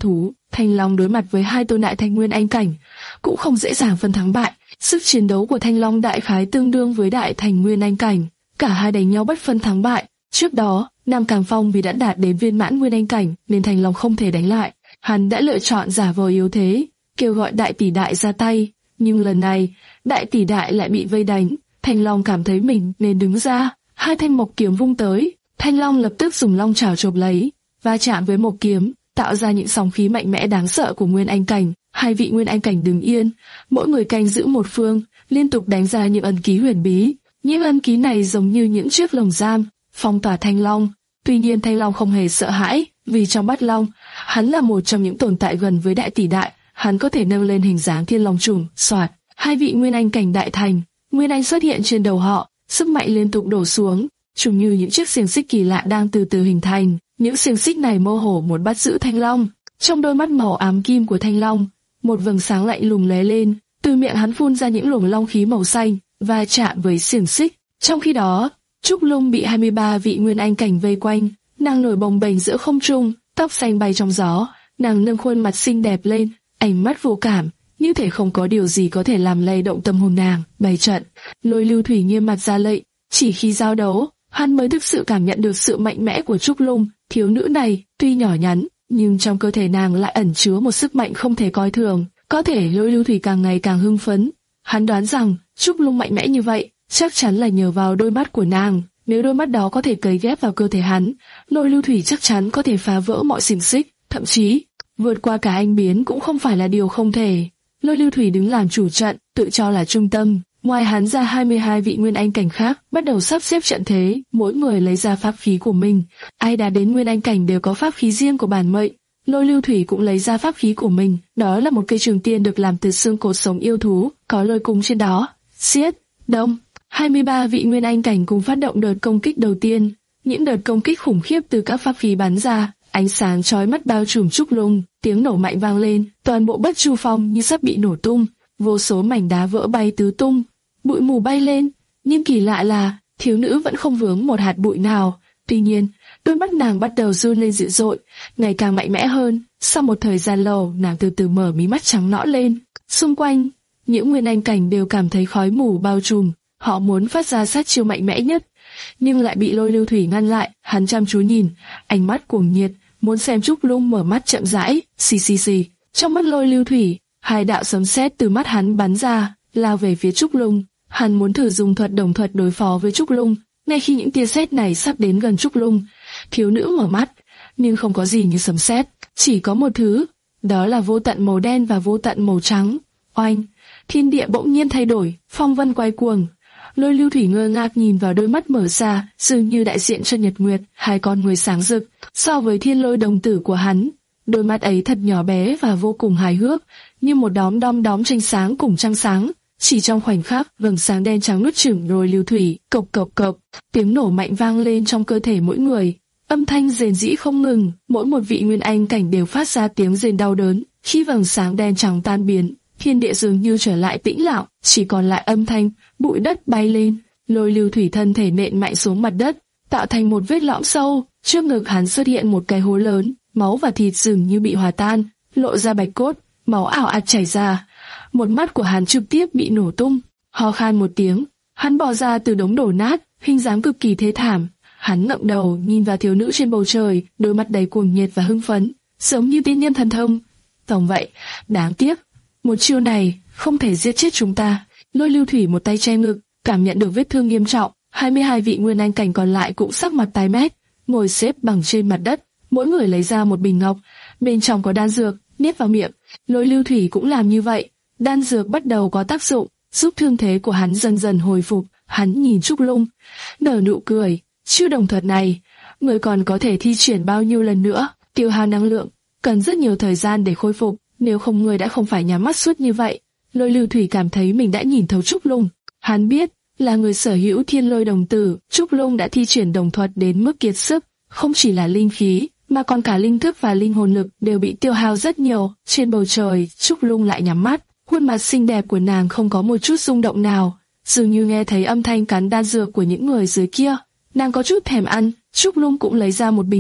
Thanh Long đối mặt với hai tôn đại thành nguyên anh cảnh, cũng không dễ dàng phân thắng bại. Sức chiến đấu của Thanh Long đại khái tương đương với đại thành nguyên anh cảnh, cả hai đánh nhau bất phân thắng bại. Trước đó, Nam Càn Phong vì đã đạt đến viên mãn nguyên anh cảnh nên Thanh Long không thể đánh lại. Hắn đã lựa chọn giả vờ yếu thế, kêu gọi đại tỷ đại ra tay. Nhưng lần này, đại tỷ đại lại bị vây đánh. Thanh Long cảm thấy mình nên đứng ra, hai thanh mộc kiếm vung tới. Thanh Long lập tức dùng long chảo chộp lấy, va chạm với mộc kiếm, tạo ra những sóng khí mạnh mẽ đáng sợ của nguyên anh cảnh. Hai vị nguyên anh cảnh đứng yên, mỗi người canh giữ một phương, liên tục đánh ra những ấn ký huyền bí. Những ấn ký này giống như những chiếc lồng giam, phong tỏa Thanh Long. Tuy nhiên Thanh Long không hề sợ hãi, vì trong Bát Long, hắn là một trong những tồn tại gần với đại tỷ đại, hắn có thể nâng lên hình dáng thiên long trùng. Soạt, hai vị nguyên anh cảnh đại thành, nguyên anh xuất hiện trên đầu họ, sức mạnh liên tục đổ xuống, trông như những chiếc xiềng xích kỳ lạ đang từ từ hình thành. Những xiềng xích này mơ hồ muốn bắt giữ Thanh Long. Trong đôi mắt màu ám kim của Thanh Long, một vầng sáng lạnh lùng lóe lên, từ miệng hắn phun ra những luồng long khí màu xanh, và chạm với xiềng xích. Trong khi đó, Trúc Lung bị hai mươi ba vị nguyên anh cảnh vây quanh, nàng nổi bồng bềnh giữa không trung, tóc xanh bay trong gió, nàng nâng khuôn mặt xinh đẹp lên, ánh mắt vô cảm, như thể không có điều gì có thể làm lay động tâm hồn nàng. Bày trận, Lôi Lưu Thủy nghiêm mặt ra lệnh, chỉ khi giao đấu, hắn mới thực sự cảm nhận được sự mạnh mẽ của Trúc Lung. Thiếu nữ này tuy nhỏ nhắn, nhưng trong cơ thể nàng lại ẩn chứa một sức mạnh không thể coi thường. Có thể Lôi Lưu Thủy càng ngày càng hưng phấn. Hắn đoán rằng Trúc Lung mạnh mẽ như vậy, chắc chắn là nhờ vào đôi mắt của nàng. Nếu đôi mắt đó có thể cấy ghép vào cơ thể hắn, Lôi Lưu Thủy chắc chắn có thể phá vỡ mọi xiềng xích, thậm chí vượt qua cả anh biến cũng không phải là điều không thể. Lôi Lưu Thủy đứng làm chủ trận, tự cho là trung tâm. Ngoài hắn ra, hai mươi hai vị nguyên anh cảnh khác bắt đầu sắp xếp trận thế, mỗi người lấy ra pháp khí của mình. Ai đã đến nguyên anh cảnh đều có pháp khí riêng của bản mệnh. Lôi Lưu Thủy cũng lấy ra pháp khí của mình, đó là một cây trường tiên được làm từ xương cốt sống yêu thú, có lôi cung trên đó. Xiết, đông, hai mươi ba vị nguyên anh cảnh cùng phát động đợt công kích đầu tiên. Những đợt công kích khủng khiếp từ các pháp khí bắn ra, ánh sáng chói mắt bao trùm Trúc Lung, tiếng nổ mạnh vang lên, toàn bộ Bất Chu Phong như sắp bị nổ tung, vô số mảnh đá vỡ bay tứ tung, bụi mù bay lên. Nhưng kỳ lạ là thiếu nữ vẫn không vướng một hạt bụi nào. Tuy nhiên, đôi mắt nàng bắt đầu run lên dữ dội, ngày càng mạnh mẽ hơn. Sau một thời gian lâu, nàng từ từ mở mí mắt trắng nõn lên. Xung quanh, những nguyên anh cảnh đều cảm thấy khói mù bao trùm. Họ muốn phát ra sát chiêu mạnh mẽ nhất, nhưng lại bị Lôi Lưu Thủy ngăn lại. Hắn chăm chú nhìn, ánh mắt cuồng nhiệt, muốn xem Trúc Lung mở mắt chậm rãi. Xì xì xì. Trong mắt Lôi Lưu Thủy, hai đạo sấm sét từ mắt hắn bắn ra, lao về phía Trúc Lung. Hắn muốn thử dùng thuật đồng thuật đối phó với Trúc Lung. Ngay khi những tia sét này sắp đến gần Trúc Lung, thiếu nữ mở mắt, nhưng không có gì như sấm sét, chỉ có một thứ, đó là vô tận màu đen và vô tận màu trắng. Oanh, thiên địa bỗng nhiên thay đổi, phong vân quay cuồng. Lôi Lưu Thủy ngơ ngác nhìn vào đôi mắt mở ra, dường như đại diện cho nhật nguyệt, hai con người sáng rực. So với thiên lôi đồng tử của hắn, đôi mắt ấy thật nhỏ bé và vô cùng hài hước, như một đóm đom đóm tranh sáng cùng trăng sáng. Chỉ trong khoảnh khắc, vầng sáng đen trắng nuốt chửng Lôi Lưu Thủy, cộc cộc cộc, tiếng nổ mạnh vang lên trong cơ thể mỗi người, âm thanh rền rĩ không ngừng, mỗi một vị nguyên anh cảnh đều phát ra tiếng rền đau đớn. Khi vầng sáng đen trắng tan biến, thiên địa dường như trở lại tĩnh lặng, chỉ còn lại âm thanh, bụi đất bay lên. Lôi Lưu Thủy thân thể nện mạnh xuống mặt đất, tạo thành một vết lõm sâu. Trước ngực hắn xuất hiện một cái hố lớn, máu và thịt dường như bị hòa tan, lộ ra bạch cốt, máu ảo ạt chảy ra. Một mắt của hắn trực tiếp bị nổ tung. Ho khan một tiếng, hắn bò ra từ đống đổ nát, hình dáng cực kỳ thê thảm. Hắn ngẩng đầu nhìn vào thiếu nữ trên bầu trời, đôi mắt đầy cuồng nhiệt và hưng phấn, giống như tiên nhân thần thông. Tổng vậy, đáng tiếc, một chiêu này không thể giết chết chúng ta. Lôi Lưu Thủy một tay che ngực, cảm nhận được vết thương nghiêm trọng. hai mươi hai vị nguyên anh cảnh còn lại cũng sắc mặt tái mét, ngồi xếp bằng trên mặt đất. Mỗi người lấy ra một bình ngọc, bên trong có đan dược, nhét vào miệng. Lôi Lưu Thủy cũng làm như vậy. Đan dược bắt đầu có tác dụng, giúp thương thế của hắn dần dần hồi phục. Hắn nhìn Trúc Lung, nở nụ cười. Chiêu đồng thuật này, người còn có thể thi triển bao nhiêu lần nữa? Tiêu hao năng lượng, cần rất nhiều thời gian để khôi phục. Nếu không người đã không phải nhắm mắt suốt như vậy. Lôi Lưu Thủy cảm thấy mình đã nhìn thấu Trúc Lung. Hắn biết, là người sở hữu thiên lôi đồng tử, Trúc Lung đã thi triển đồng thuật đến mức kiệt sức. Không chỉ là linh khí, mà còn cả linh thức và linh hồn lực đều bị tiêu hao rất nhiều. Trên bầu trời, Trúc Lung lại nhắm mắt. Khuôn mặt xinh đẹp của nàng không có một chút rung động nào, dường như nghe thấy âm thanh cắn đan dược của những người dưới kia. Nàng có chút thèm ăn. Trúc Lung cũng lấy ra một bình ngọc,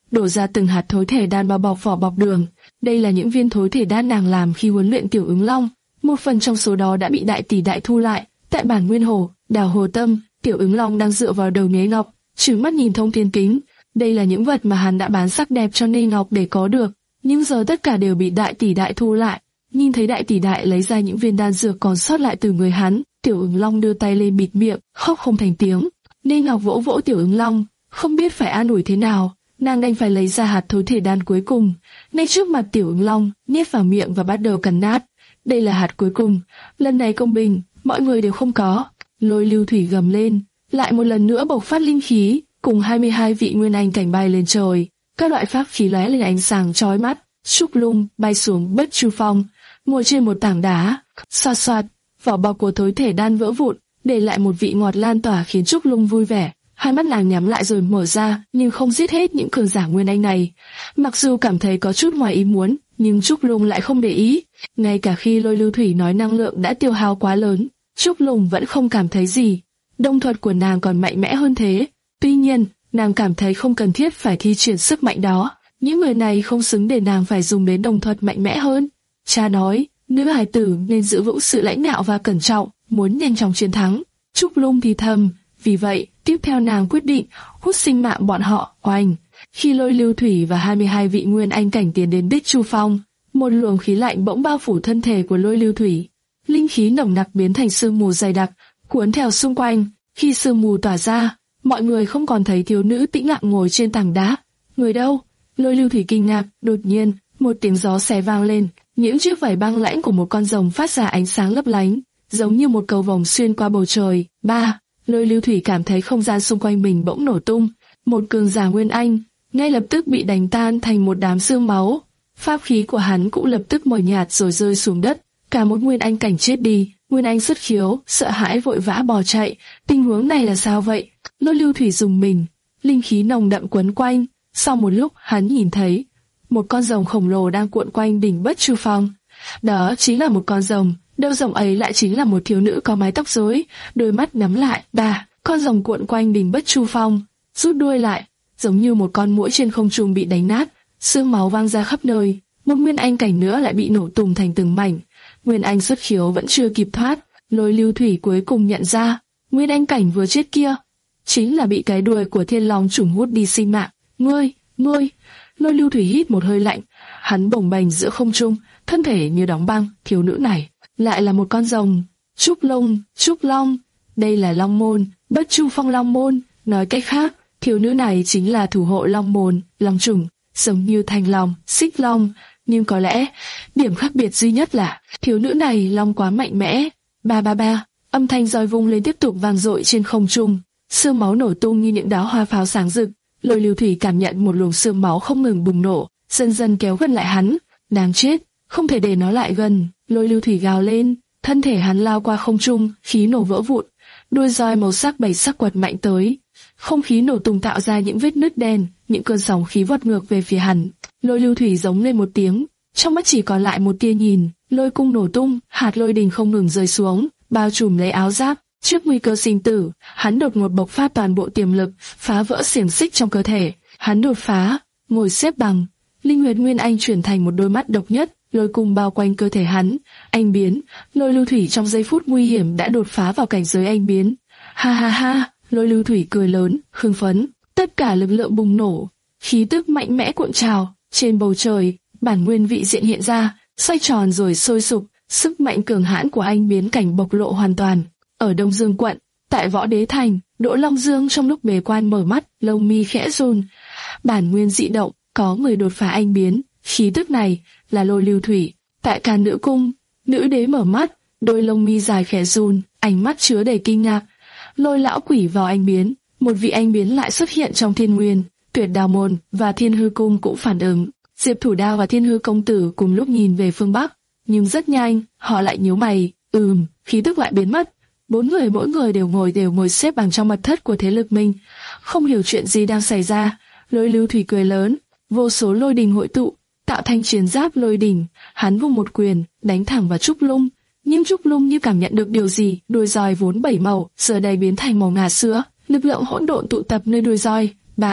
đổ ra từng hạt thối thể đan bao bọc vỏ bọc đường. Đây là những viên thối thể đan nàng làm khi huấn luyện Tiểu Ứng Long. Một phần trong số đó đã bị đại tỷ đại thu lại. Tại bản nguyên hồ, đảo Hồ Tâm, Tiểu Ứng Long đang dựa vào đầu nế ngọc, trừng mắt nhìn Thông Thiên Kính. Đây là những vật mà hắn đã bán sắc đẹp cho nê ngọc để có được, nhưng giờ tất cả đều bị đại tỷ đại thu lại. Nhìn thấy đại tỷ đại lấy ra những viên đan dược còn sót lại từ người hắn, Tiểu Ứng Long đưa tay lên bịt miệng, khóc không thành tiếng. Nê ngọc vỗ vỗ Tiểu Ứng Long, không biết phải an ủi thế nào, nàng đành phải lấy ra hạt thối thể đan cuối cùng, ngay trước mặt Tiểu Ứng Long, nhét vào miệng và bắt đầu cắn nát. Đây là hạt cuối cùng, lần này công bình, mọi người đều không có. Lôi Lưu Thủy gầm lên, lại một lần nữa bộc phát linh khí, cùng hai mươi hai vị nguyên anh cảnh bay lên trời. Các loại pháp khí lóe lên ánh sáng chói mắt. Trúc Lung bay xuống Bất Chu Phong, ngồi trên một tảng đá, xoạt xoạt, vỏ bọc của thối thể đan vỡ vụn, để lại một vị ngọt lan tỏa khiến Trúc Lung vui vẻ. Hai mắt nàng nhắm lại rồi mở ra, nhưng không giết hết những cường giả nguyên anh này. Mặc dù cảm thấy có chút ngoài ý muốn, nhưng Trúc Lung lại không để ý. Ngay cả khi Lôi Lưu Thủy nói năng lượng đã tiêu hao quá lớn, Trúc Lung vẫn không cảm thấy gì. Đông thuật của nàng còn mạnh mẽ hơn thế. Tuy nhiên, nàng cảm thấy không cần thiết phải thi triển sức mạnh đó. Những người này không xứng để nàng phải dùng đến đồng thuật mạnh mẽ hơn. Cha nói, nữ hài tử nên giữ vững sự lãnh đạo và cẩn trọng, muốn nhanh chóng chiến thắng. Trúc Lung thì thầm, vì vậy, tiếp theo nàng quyết định hút sinh mạng bọn họ. Oanh! Khi Lôi Lưu Thủy và hai mươi hai vị nguyên anh cảnh tiến đến Bích Chu Phong, một luồng khí lạnh bỗng bao phủ thân thể của Lôi Lưu Thủy. Linh khí nồng nặc biến thành sương mù dày đặc, cuốn theo xung quanh. Khi sương mù tỏa ra, mọi người không còn thấy thiếu nữ tĩnh lặng ngồi trên tảng đá. Người đâu? Lôi Lưu Thủy kinh ngạc. Đột nhiên, một tiếng gió xé vang lên, những chiếc vảy băng lãnh của một con rồng phát ra ánh sáng lấp lánh, giống như một cầu vồng xuyên qua bầu trời. Ba, Lôi Lưu Thủy cảm thấy không gian xung quanh mình bỗng nổ tung, một cường giả nguyên anh ngay lập tức bị đánh tan thành một đám xương máu. Pháp khí của hắn cũng lập tức mờ nhạt rồi rơi xuống đất. Cả một nguyên anh cảnh chết đi. Nguyên anh xuất khiếu, sợ hãi vội vã bỏ chạy. Tình huống này là sao vậy? Lôi Lưu Thủy dùng mình, linh khí nồng đậm quấn quanh. Sau một lúc, hắn nhìn thấy một con rồng khổng lồ đang cuộn quanh đỉnh Bất Chu Phong. Đó chính là một con rồng. Đầu rồng ấy lại chính là một thiếu nữ có mái tóc rối, đôi mắt nhắm lại. Ba, con rồng cuộn quanh đỉnh Bất Chu Phong, rút đuôi lại, giống như một con muỗi trên không trung bị đánh nát, xương máu vang ra khắp nơi. Một nguyên anh cảnh nữa lại bị nổ tung thành từng mảnh. Nguyên anh xuất khiếu vẫn chưa kịp thoát. Lôi Lưu Thủy cuối cùng nhận ra, nguyên anh cảnh vừa chết kia chính là bị cái đuôi của Thiên Long trùng hút đi sinh mạng. Ngươi, ngươi! Lôi Lưu Thủy hít một hơi lạnh, hắn bồng bềnh giữa không trung, thân thể như đóng băng. Thiếu nữ này lại là một con rồng. Trúc Long, Trúc Long, đây là Long Môn, Bất Chu Phong Long Môn. Nói cách khác, thiếu nữ này chính là thủ hộ Long Môn, Long trùng, giống như Thanh Long, Xích Long. Nhưng có lẽ điểm khác biệt duy nhất là thiếu nữ này long quá mạnh mẽ. Ba ba ba, âm thanh roi vung lên tiếp tục vang dội trên không trung, sương máu nổ tung như những đóa hoa pháo sáng rực. Lôi Lưu Thủy cảm nhận một luồng sương máu không ngừng bùng nổ, dần dần kéo gần lại hắn. Đáng chết, không thể để nó lại gần. Lôi Lưu Thủy gào lên, thân thể hắn lao qua không trung, khí nổ vỡ vụn, đuôi roi màu sắc bảy sắc quật mạnh tới, không khí nổ tung tạo ra những vết nứt đen, những cơn sóng khí vọt ngược về phía hắn. Lôi Lưu Thủy giống lên một tiếng, trong mắt chỉ còn lại một tia nhìn. Lôi cung nổ tung, hạt lôi đình không ngừng rơi xuống, bao trùm lấy áo giáp. Trước nguy cơ sinh tử, hắn đột ngột bộc phát toàn bộ tiềm lực, phá vỡ xiềng xích trong cơ thể. Hắn đột phá, ngồi xếp bằng, linh huyết nguyên anh chuyển thành một đôi mắt độc nhất, lôi cung bao quanh cơ thể hắn. Anh biến, Lôi Lưu Thủy trong giây phút nguy hiểm đã đột phá vào cảnh giới anh biến. Ha ha ha, Lôi Lưu Thủy cười lớn, hưng phấn, tất cả lực lượng bùng nổ, khí tức mạnh mẽ cuộn trào. Trên bầu trời, bản nguyên vị diện hiện ra, xoay tròn rồi sôi sục, sức mạnh cường hãn của anh biến cảnh bộc lộ hoàn toàn. Ở Đông Dương quận, tại Võ Đế Thành, Đỗ Long Dương trong lúc bế quan mở mắt, lông mi khẽ run. Bản nguyên dị động, có người đột phá anh biến, khí tức này là Lôi Lưu Thủy. Tại Càn Nữ Cung, nữ đế mở mắt, đôi lông mi dài khẽ run, ánh mắt chứa đầy kinh ngạc. Lôi lão quỷ vào anh biến, một vị anh biến lại xuất hiện trong Thiên Nguyên. Tuyệt Đào Môn và Thiên Hư Cung cũng phản ứng. Diệp Thủ Đao và Thiên Hư công tử cùng lúc nhìn về phương Bắc, nhưng rất nhanh họ lại nhíu mày. Ừm, khí tức lại biến mất. Bốn người mỗi người đều ngồi đều ngồi xếp bằng trong mật thất của thế lực mình, không hiểu chuyện gì đang xảy ra. Lôi Lưu Thủy cười lớn, vô số lôi đình hội tụ, tạo thành chiến giáp lôi đình. Hắn vung một quyền, đánh thẳng vào Trúc Lung. Nhưng Trúc Lung như cảm nhận được điều gì, đuôi roi vốn bảy màu, giờ đây biến thành màu ngà sữa. Lực lượng hỗn độn tụ tập nơi đuôi roi. Bà,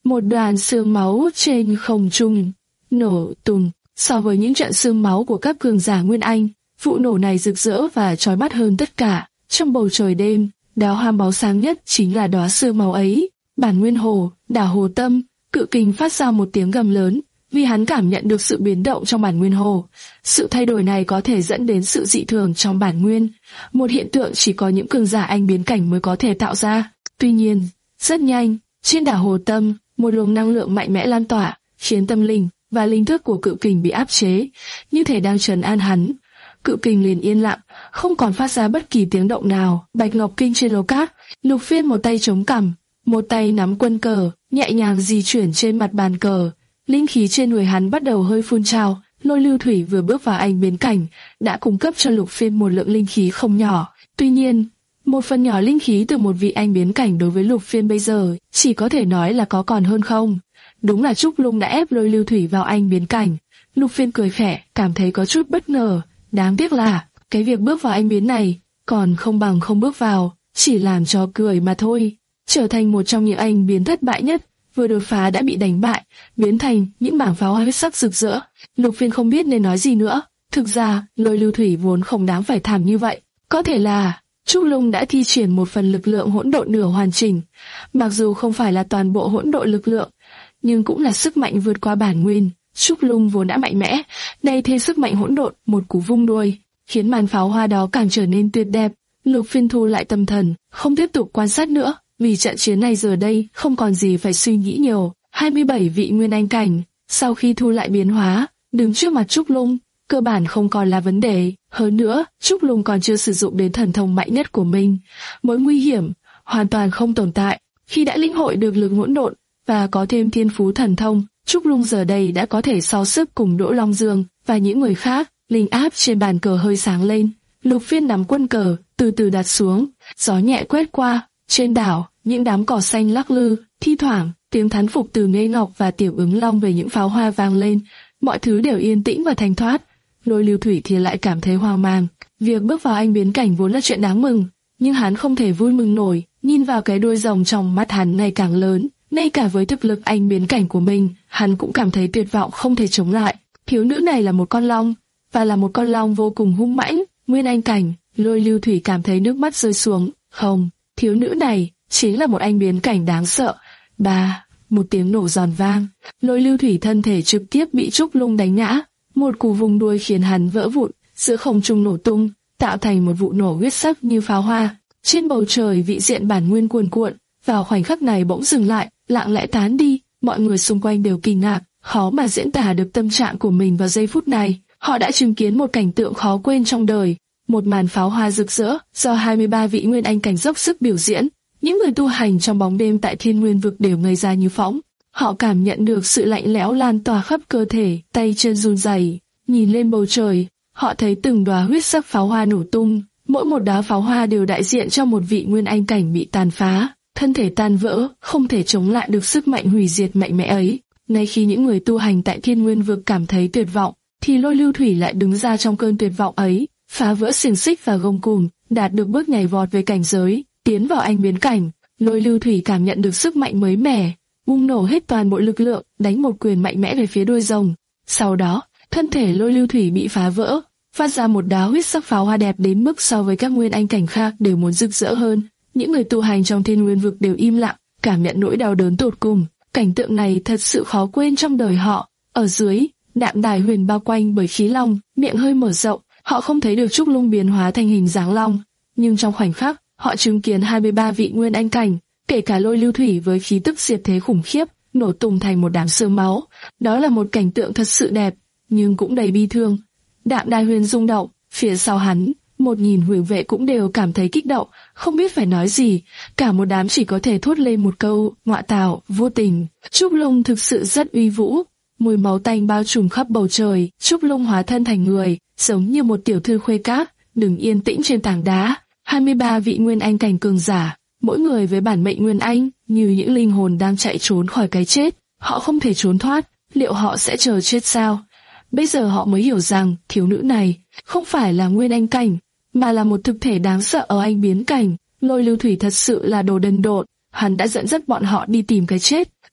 một đoàn xương máu trên không trung nổ tung. So với những trận xương máu của các cường giả Nguyên Anh, vụ nổ này rực rỡ và chói mắt hơn tất cả. Trong bầu trời đêm, đóa hoa máu sáng nhất chính là đóa xương máu ấy. Bản Nguyên Hồ, đảo Hồ Tâm, Cự Kình phát ra một tiếng gầm lớn, vì hắn cảm nhận được sự biến động trong bản Nguyên Hồ. Sự thay đổi này có thể dẫn đến sự dị thường trong bản nguyên, một hiện tượng chỉ có những cường giả anh biến cảnh mới có thể tạo ra. Tuy nhiên, rất nhanh, trên đảo Hồ Tâm, một luồng năng lượng mạnh mẽ lan tỏa, khiến tâm linh và linh thức của Cự Kình bị áp chế, như thể đang trấn an hắn. Cự Kình liền yên lặng, không còn phát ra bất kỳ tiếng động nào. Bạch Ngọc Kinh trên lầu cát, Lục Phiên một tay chống cằm, một tay nắm quân cờ, nhẹ nhàng di chuyển trên mặt bàn cờ. Linh khí trên người hắn bắt đầu hơi phun trào. Lôi Lưu Thủy vừa bước vào anh biến cảnh, đã cung cấp cho Lục Phiên một lượng linh khí không nhỏ. Tuy nhiên, một phần nhỏ linh khí từ một vị anh biến cảnh đối với Lục Phiên bây giờ chỉ có thể nói là có còn hơn không. Đúng là Trúc Lung đã ép Lôi Lưu Thủy vào anh biến cảnh. Lục Phiên cười khẽ, cảm thấy có chút bất ngờ. Đáng tiếc là cái việc bước vào anh biến này còn không bằng không bước vào, chỉ làm cho cười mà thôi. Trở thành một trong những anh biến thất bại nhất, vừa đột phá đã bị đánh bại, biến thành những mảng pháo hoa huyết sắc rực rỡ. Lục Phiên không biết nên nói gì nữa. Thực ra, Lôi Lưu Thủy vốn không đáng phải thảm như vậy. Có thể là Trúc Lung đã thi triển một phần lực lượng hỗn độn nửa hoàn chỉnh, mặc dù không phải là toàn bộ hỗn độn lực lượng, nhưng cũng là sức mạnh vượt qua bản nguyên. Trúc Lung vốn đã mạnh mẽ, nay thêm sức mạnh hỗn độn, một cú vung đuôi, khiến màn pháo hoa đó càng trở nên tuyệt đẹp. Lục Phiên thu lại tâm thần, không tiếp tục quan sát nữa, vì trận chiến này giờ đây không còn gì phải suy nghĩ nhiều. hai mươi bảy vị Nguyên Anh cảnh, sau khi thu lại biến hóa, đứng trước mặt Trúc Lung, cơ bản không còn là vấn đề. Hơn nữa, Trúc Lung còn chưa sử dụng đến thần thông mạnh nhất của mình. Mối nguy hiểm hoàn toàn không tồn tại. Khi đã lĩnh hội được lực hỗn độn và có thêm thiên phú thần thông, Trúc Lung giờ đây đã có thể so sức cùng Đỗ Long Dương và những người khác. Linh áp trên bàn cờ hơi sáng lên, Lục Phiên nắm quân cờ từ từ đặt xuống, gió nhẹ quét qua. Trên đảo, những đám cỏ xanh lắc lư, thi thoảng tiếng thán phục từ Nghê Ngọc và Tiểu Ứng Long về những pháo hoa vang lên. Mọi thứ đều yên tĩnh và thanh thoát. Lôi Lưu Thủy thì lại cảm thấy hoang mang. Việc bước vào anh biến cảnh vốn là chuyện đáng mừng, nhưng hắn không thể vui mừng nổi. Nhìn vào cái đuôi rồng trong mắt hắn ngày càng lớn, ngay cả với thực lực anh biến cảnh của mình, hắn cũng cảm thấy tuyệt vọng không thể chống lại. Thiếu nữ này là một con long, và là một con long vô cùng hung mãnh. Nguyên Anh cảnh, Lôi Lưu Thủy cảm thấy nước mắt rơi xuống. Không, thiếu nữ này chính là một anh biến cảnh đáng sợ. Ba, một tiếng nổ giòn vang, Lôi Lưu Thủy thân thể trực tiếp bị Trúc Lung đánh ngã. Một cú vung đuôi khiến hắn vỡ vụn, giữa không trung nổ tung, tạo thành một vụ nổ huyết sắc như pháo hoa. Trên bầu trời vị diện bản nguyên cuồn cuộn, vào khoảnh khắc này bỗng dừng lại, lặng lẽ tán đi. Mọi người xung quanh đều kinh ngạc, khó mà diễn tả được tâm trạng của mình vào giây phút này. Họ đã chứng kiến một cảnh tượng khó quên trong đời, một màn pháo hoa rực rỡ do hai mươi ba vị Nguyên Anh cảnh dốc sức biểu diễn. Những người tu hành trong bóng đêm tại Thiên Nguyên vực đều ngây ra như phỗng. Họ cảm nhận được sự lạnh lẽo lan tỏa khắp cơ thể, tay chân run rẩy. Nhìn lên bầu trời, họ thấy từng đóa huyết sắc pháo hoa nổ tung. Mỗi một đóa pháo hoa đều đại diện cho một vị Nguyên Anh cảnh bị tàn phá, thân thể tan vỡ, không thể chống lại được sức mạnh hủy diệt mạnh mẽ ấy. Ngay khi những người tu hành tại Thiên Nguyên vực cảm thấy tuyệt vọng, thì Lôi Lưu Thủy lại đứng ra trong cơn tuyệt vọng ấy, phá vỡ xiềng xích và gông cùm, đạt được bước nhảy vọt về cảnh giới, tiến vào anh biến cảnh. Lôi Lưu Thủy cảm nhận được sức mạnh mới mẻ, bùng nổ hết toàn bộ lực lượng, đánh một quyền mạnh mẽ về phía đuôi rồng. Sau đó, thân thể Lôi Lưu Thủy bị phá vỡ, phát ra một đóa huyết sắc pháo hoa đẹp đến mức so với các Nguyên Anh cảnh khác đều muốn rực rỡ hơn. Những người tu hành trong Thiên Nguyên vực đều im lặng, cảm nhận nỗi đau đớn tột cùng. Cảnh tượng này thật sự khó quên trong đời họ. Ở dưới, Đạm Đài Huyền bao quanh bởi khí long, miệng hơi mở rộng, họ không thấy được Trúc Lung biến hóa thành hình dáng long, nhưng trong khoảnh khắc, họ chứng kiến hai mươi ba vị Nguyên Anh cảnh, kể cả Lôi Lưu Thủy với khí tức diệt thế khủng khiếp, nổ tung thành một đám xương máu. Đó là một cảnh tượng thật sự đẹp, nhưng cũng đầy bi thương. Đạm Đài Huyền rung động, phía sau hắn, một nghìn huyền vệ cũng đều cảm thấy kích động, không biết phải nói gì, cả một đám chỉ có thể thốt lên một câu, ngọa tào, vô tình. Trúc Lung thực sự rất uy vũ, mùi máu tanh bao trùm khắp bầu trời. Trúc Lung hóa thân thành người, giống như một tiểu thư khuê các, đứng yên tĩnh trên tảng đá. hai mươi ba vị Nguyên Anh cảnh cường giả, mỗi người với bản mệnh Nguyên Anh, như những linh hồn đang chạy trốn khỏi cái chết. Họ không thể trốn thoát, liệu họ sẽ chờ chết sao? Bây giờ họ mới hiểu rằng thiếu nữ này không phải là Nguyên Anh cảnh, mà là một thực thể đáng sợ ở anh biến cảnh. Lôi Lưu Thủy thật sự là đồ đần độn, hắn đã dẫn dắt bọn họ đi tìm cái chết.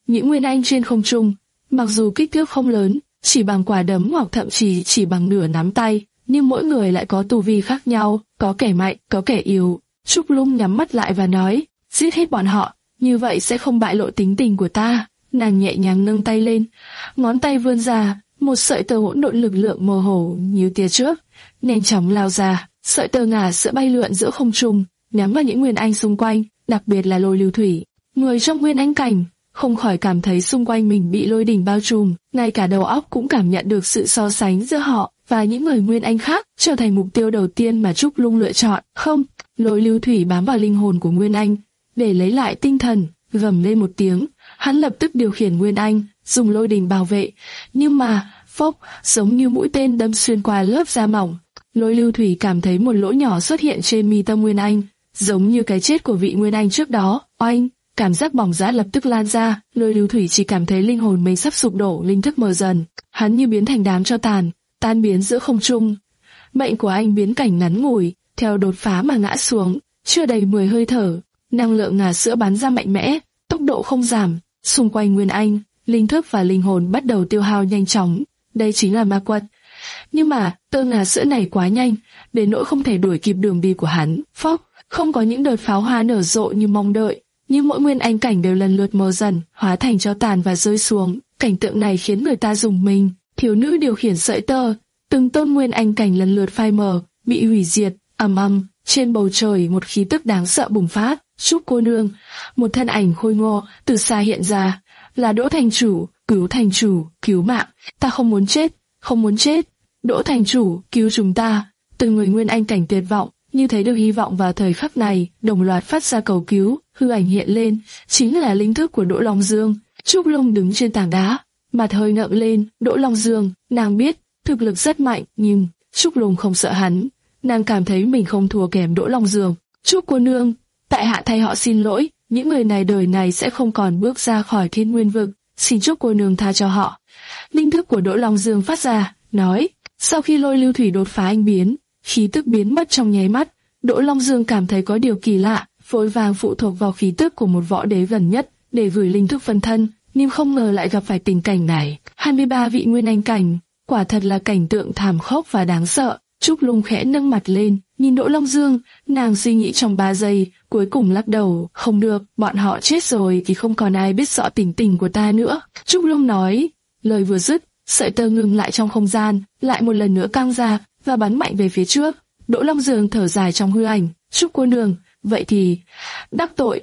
những nguyên anh trên không trung, mặc dù kích thước không lớn, chỉ bằng quả đấm hoặc thậm chí chỉ bằng nửa nắm tay, nhưng mỗi người lại có tu vi khác nhau, có kẻ mạnh, có kẻ yếu. Trúc Lung nhắm mắt lại và nói, giết hết bọn họ, như vậy sẽ không bại lộ tính tình của ta. Nàng nhẹ nhàng nâng tay lên, ngón tay vươn ra, một sợi tơ hỗn độn lực lượng mơ hồ như tia chớp, nhanh chóng lao ra, sợi tơ ngà sữa bay lượn giữa không trung, nhắm vào những nguyên anh xung quanh, đặc biệt là Lôi Lưu Thủy. Người trong nguyên anh cảnh không khỏi cảm thấy xung quanh mình bị lôi đỉnh bao trùm, ngay cả đầu óc cũng cảm nhận được sự so sánh giữa họ và những người nguyên anh khác, trở thành mục tiêu đầu tiên mà Trúc Lung lựa chọn. Không, Lôi Lưu Thủy bám vào linh hồn của nguyên anh để lấy lại tinh thần, gầm lên một tiếng, hắn lập tức điều khiển nguyên anh, dùng lôi đỉnh bảo vệ, nhưng mà phốc, giống như mũi tên đâm xuyên qua lớp da mỏng. Lôi Lưu Thủy cảm thấy một lỗ nhỏ xuất hiện trên mi tâm nguyên anh, giống như cái chết của vị nguyên anh trước đó. Oanh, cảm giác bỏng rát lập tức lan ra. Lôi Lưu Thủy chỉ cảm thấy linh hồn mình sắp sụp đổ, linh thức mờ dần, hắn như biến thành đám tro tàn, tan biến giữa không trung. Mệnh của anh biến cảnh ngắn ngủi, theo đột phá mà ngã xuống, chưa đầy mười hơi thở, năng lượng ngà sữa bắn ra mạnh mẽ, tốc độ không giảm. Xung quanh nguyên anh, linh thức và linh hồn bắt đầu tiêu hao nhanh chóng. Đây chính là ma quật. Nhưng mà tơ ngà sữa này quá nhanh, đến nỗi không thể đuổi kịp đường đi của hắn. Phốc, không có những đợt pháo hoa nở rộ như mong đợi, nhưng mỗi nguyên anh cảnh đều lần lượt mờ dần, hóa thành tro tàn và rơi xuống. Cảnh tượng này khiến người ta rùng mình. Thiếu nữ điều khiển sợi tơ, từng tôn nguyên anh cảnh lần lượt phai mờ, bị hủy diệt. Ầm ầm, trên bầu trời một khí tức đáng sợ bùng phát. Trúc cô nương, một thân ảnh khôi ngô từ xa hiện ra, là Đỗ thành chủ. Cứu thành chủ, cứu mạng, ta không muốn chết, không muốn chết. Đỗ thành chủ, cứu chúng ta. Từng người nguyên anh cảnh tuyệt vọng, như thấy được hy vọng vào thời khắc này, đồng loạt phát ra cầu cứu. Hư ảnh hiện lên, chính là linh thức của Đỗ Long Dương. Trúc Lung đứng trên tảng đá, mặt hơi ngẩng lên. Đỗ Long Dương, nàng biết thực lực rất mạnh, nhưng Trúc Lung không sợ hắn. Nàng cảm thấy mình không thua kém Đỗ Long Dương. Trúc cô nương, tại hạ thay họ xin lỗi, những người này đời này sẽ không còn bước ra khỏi Thiên Nguyên vực. Xin Trúc cô nương tha cho họ. Linh thức của Đỗ Long Dương phát ra, nói. Sau khi Lôi Lưu Thủy đột phá anh biến, khí tức biến mất trong nháy mắt. Đỗ Long Dương cảm thấy có điều kỳ lạ, vội vàng phụ thuộc vào khí tức của một võ đế gần nhất để gửi linh thức phân thân, nhưng không ngờ lại gặp phải tình cảnh này. hai mươi ba vị nguyên anh cảnh, quả thật là cảnh tượng thảm khốc và đáng sợ. Trúc Lung khẽ nâng mặt lên, nhìn Đỗ Long Dương, nàng suy nghĩ trong ba giây, cuối cùng lắc đầu, không được, bọn họ chết rồi thì không còn ai biết rõ tình tình của ta nữa. Trúc Lung nói, lời vừa dứt, sợi tơ ngừng lại trong không gian, lại một lần nữa căng ra và bắn mạnh về phía trước. Đỗ Long Dương thở dài trong hư ảnh, Trúc cô nương, vậy thì đắc tội.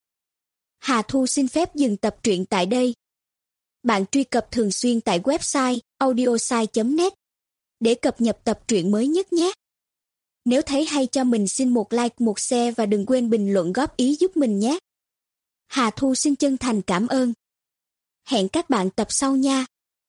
Hà Thu xin phép dừng tập truyện tại đây. Bạn truy cập thường xuyên tại website audiosai chấm net để cập nhật tập truyện mới nhất nhé. Nếu thấy hay cho mình xin một like, một share và đừng quên bình luận góp ý giúp mình nhé. Hà Thu xin chân thành cảm ơn. Hẹn các bạn tập sau nha.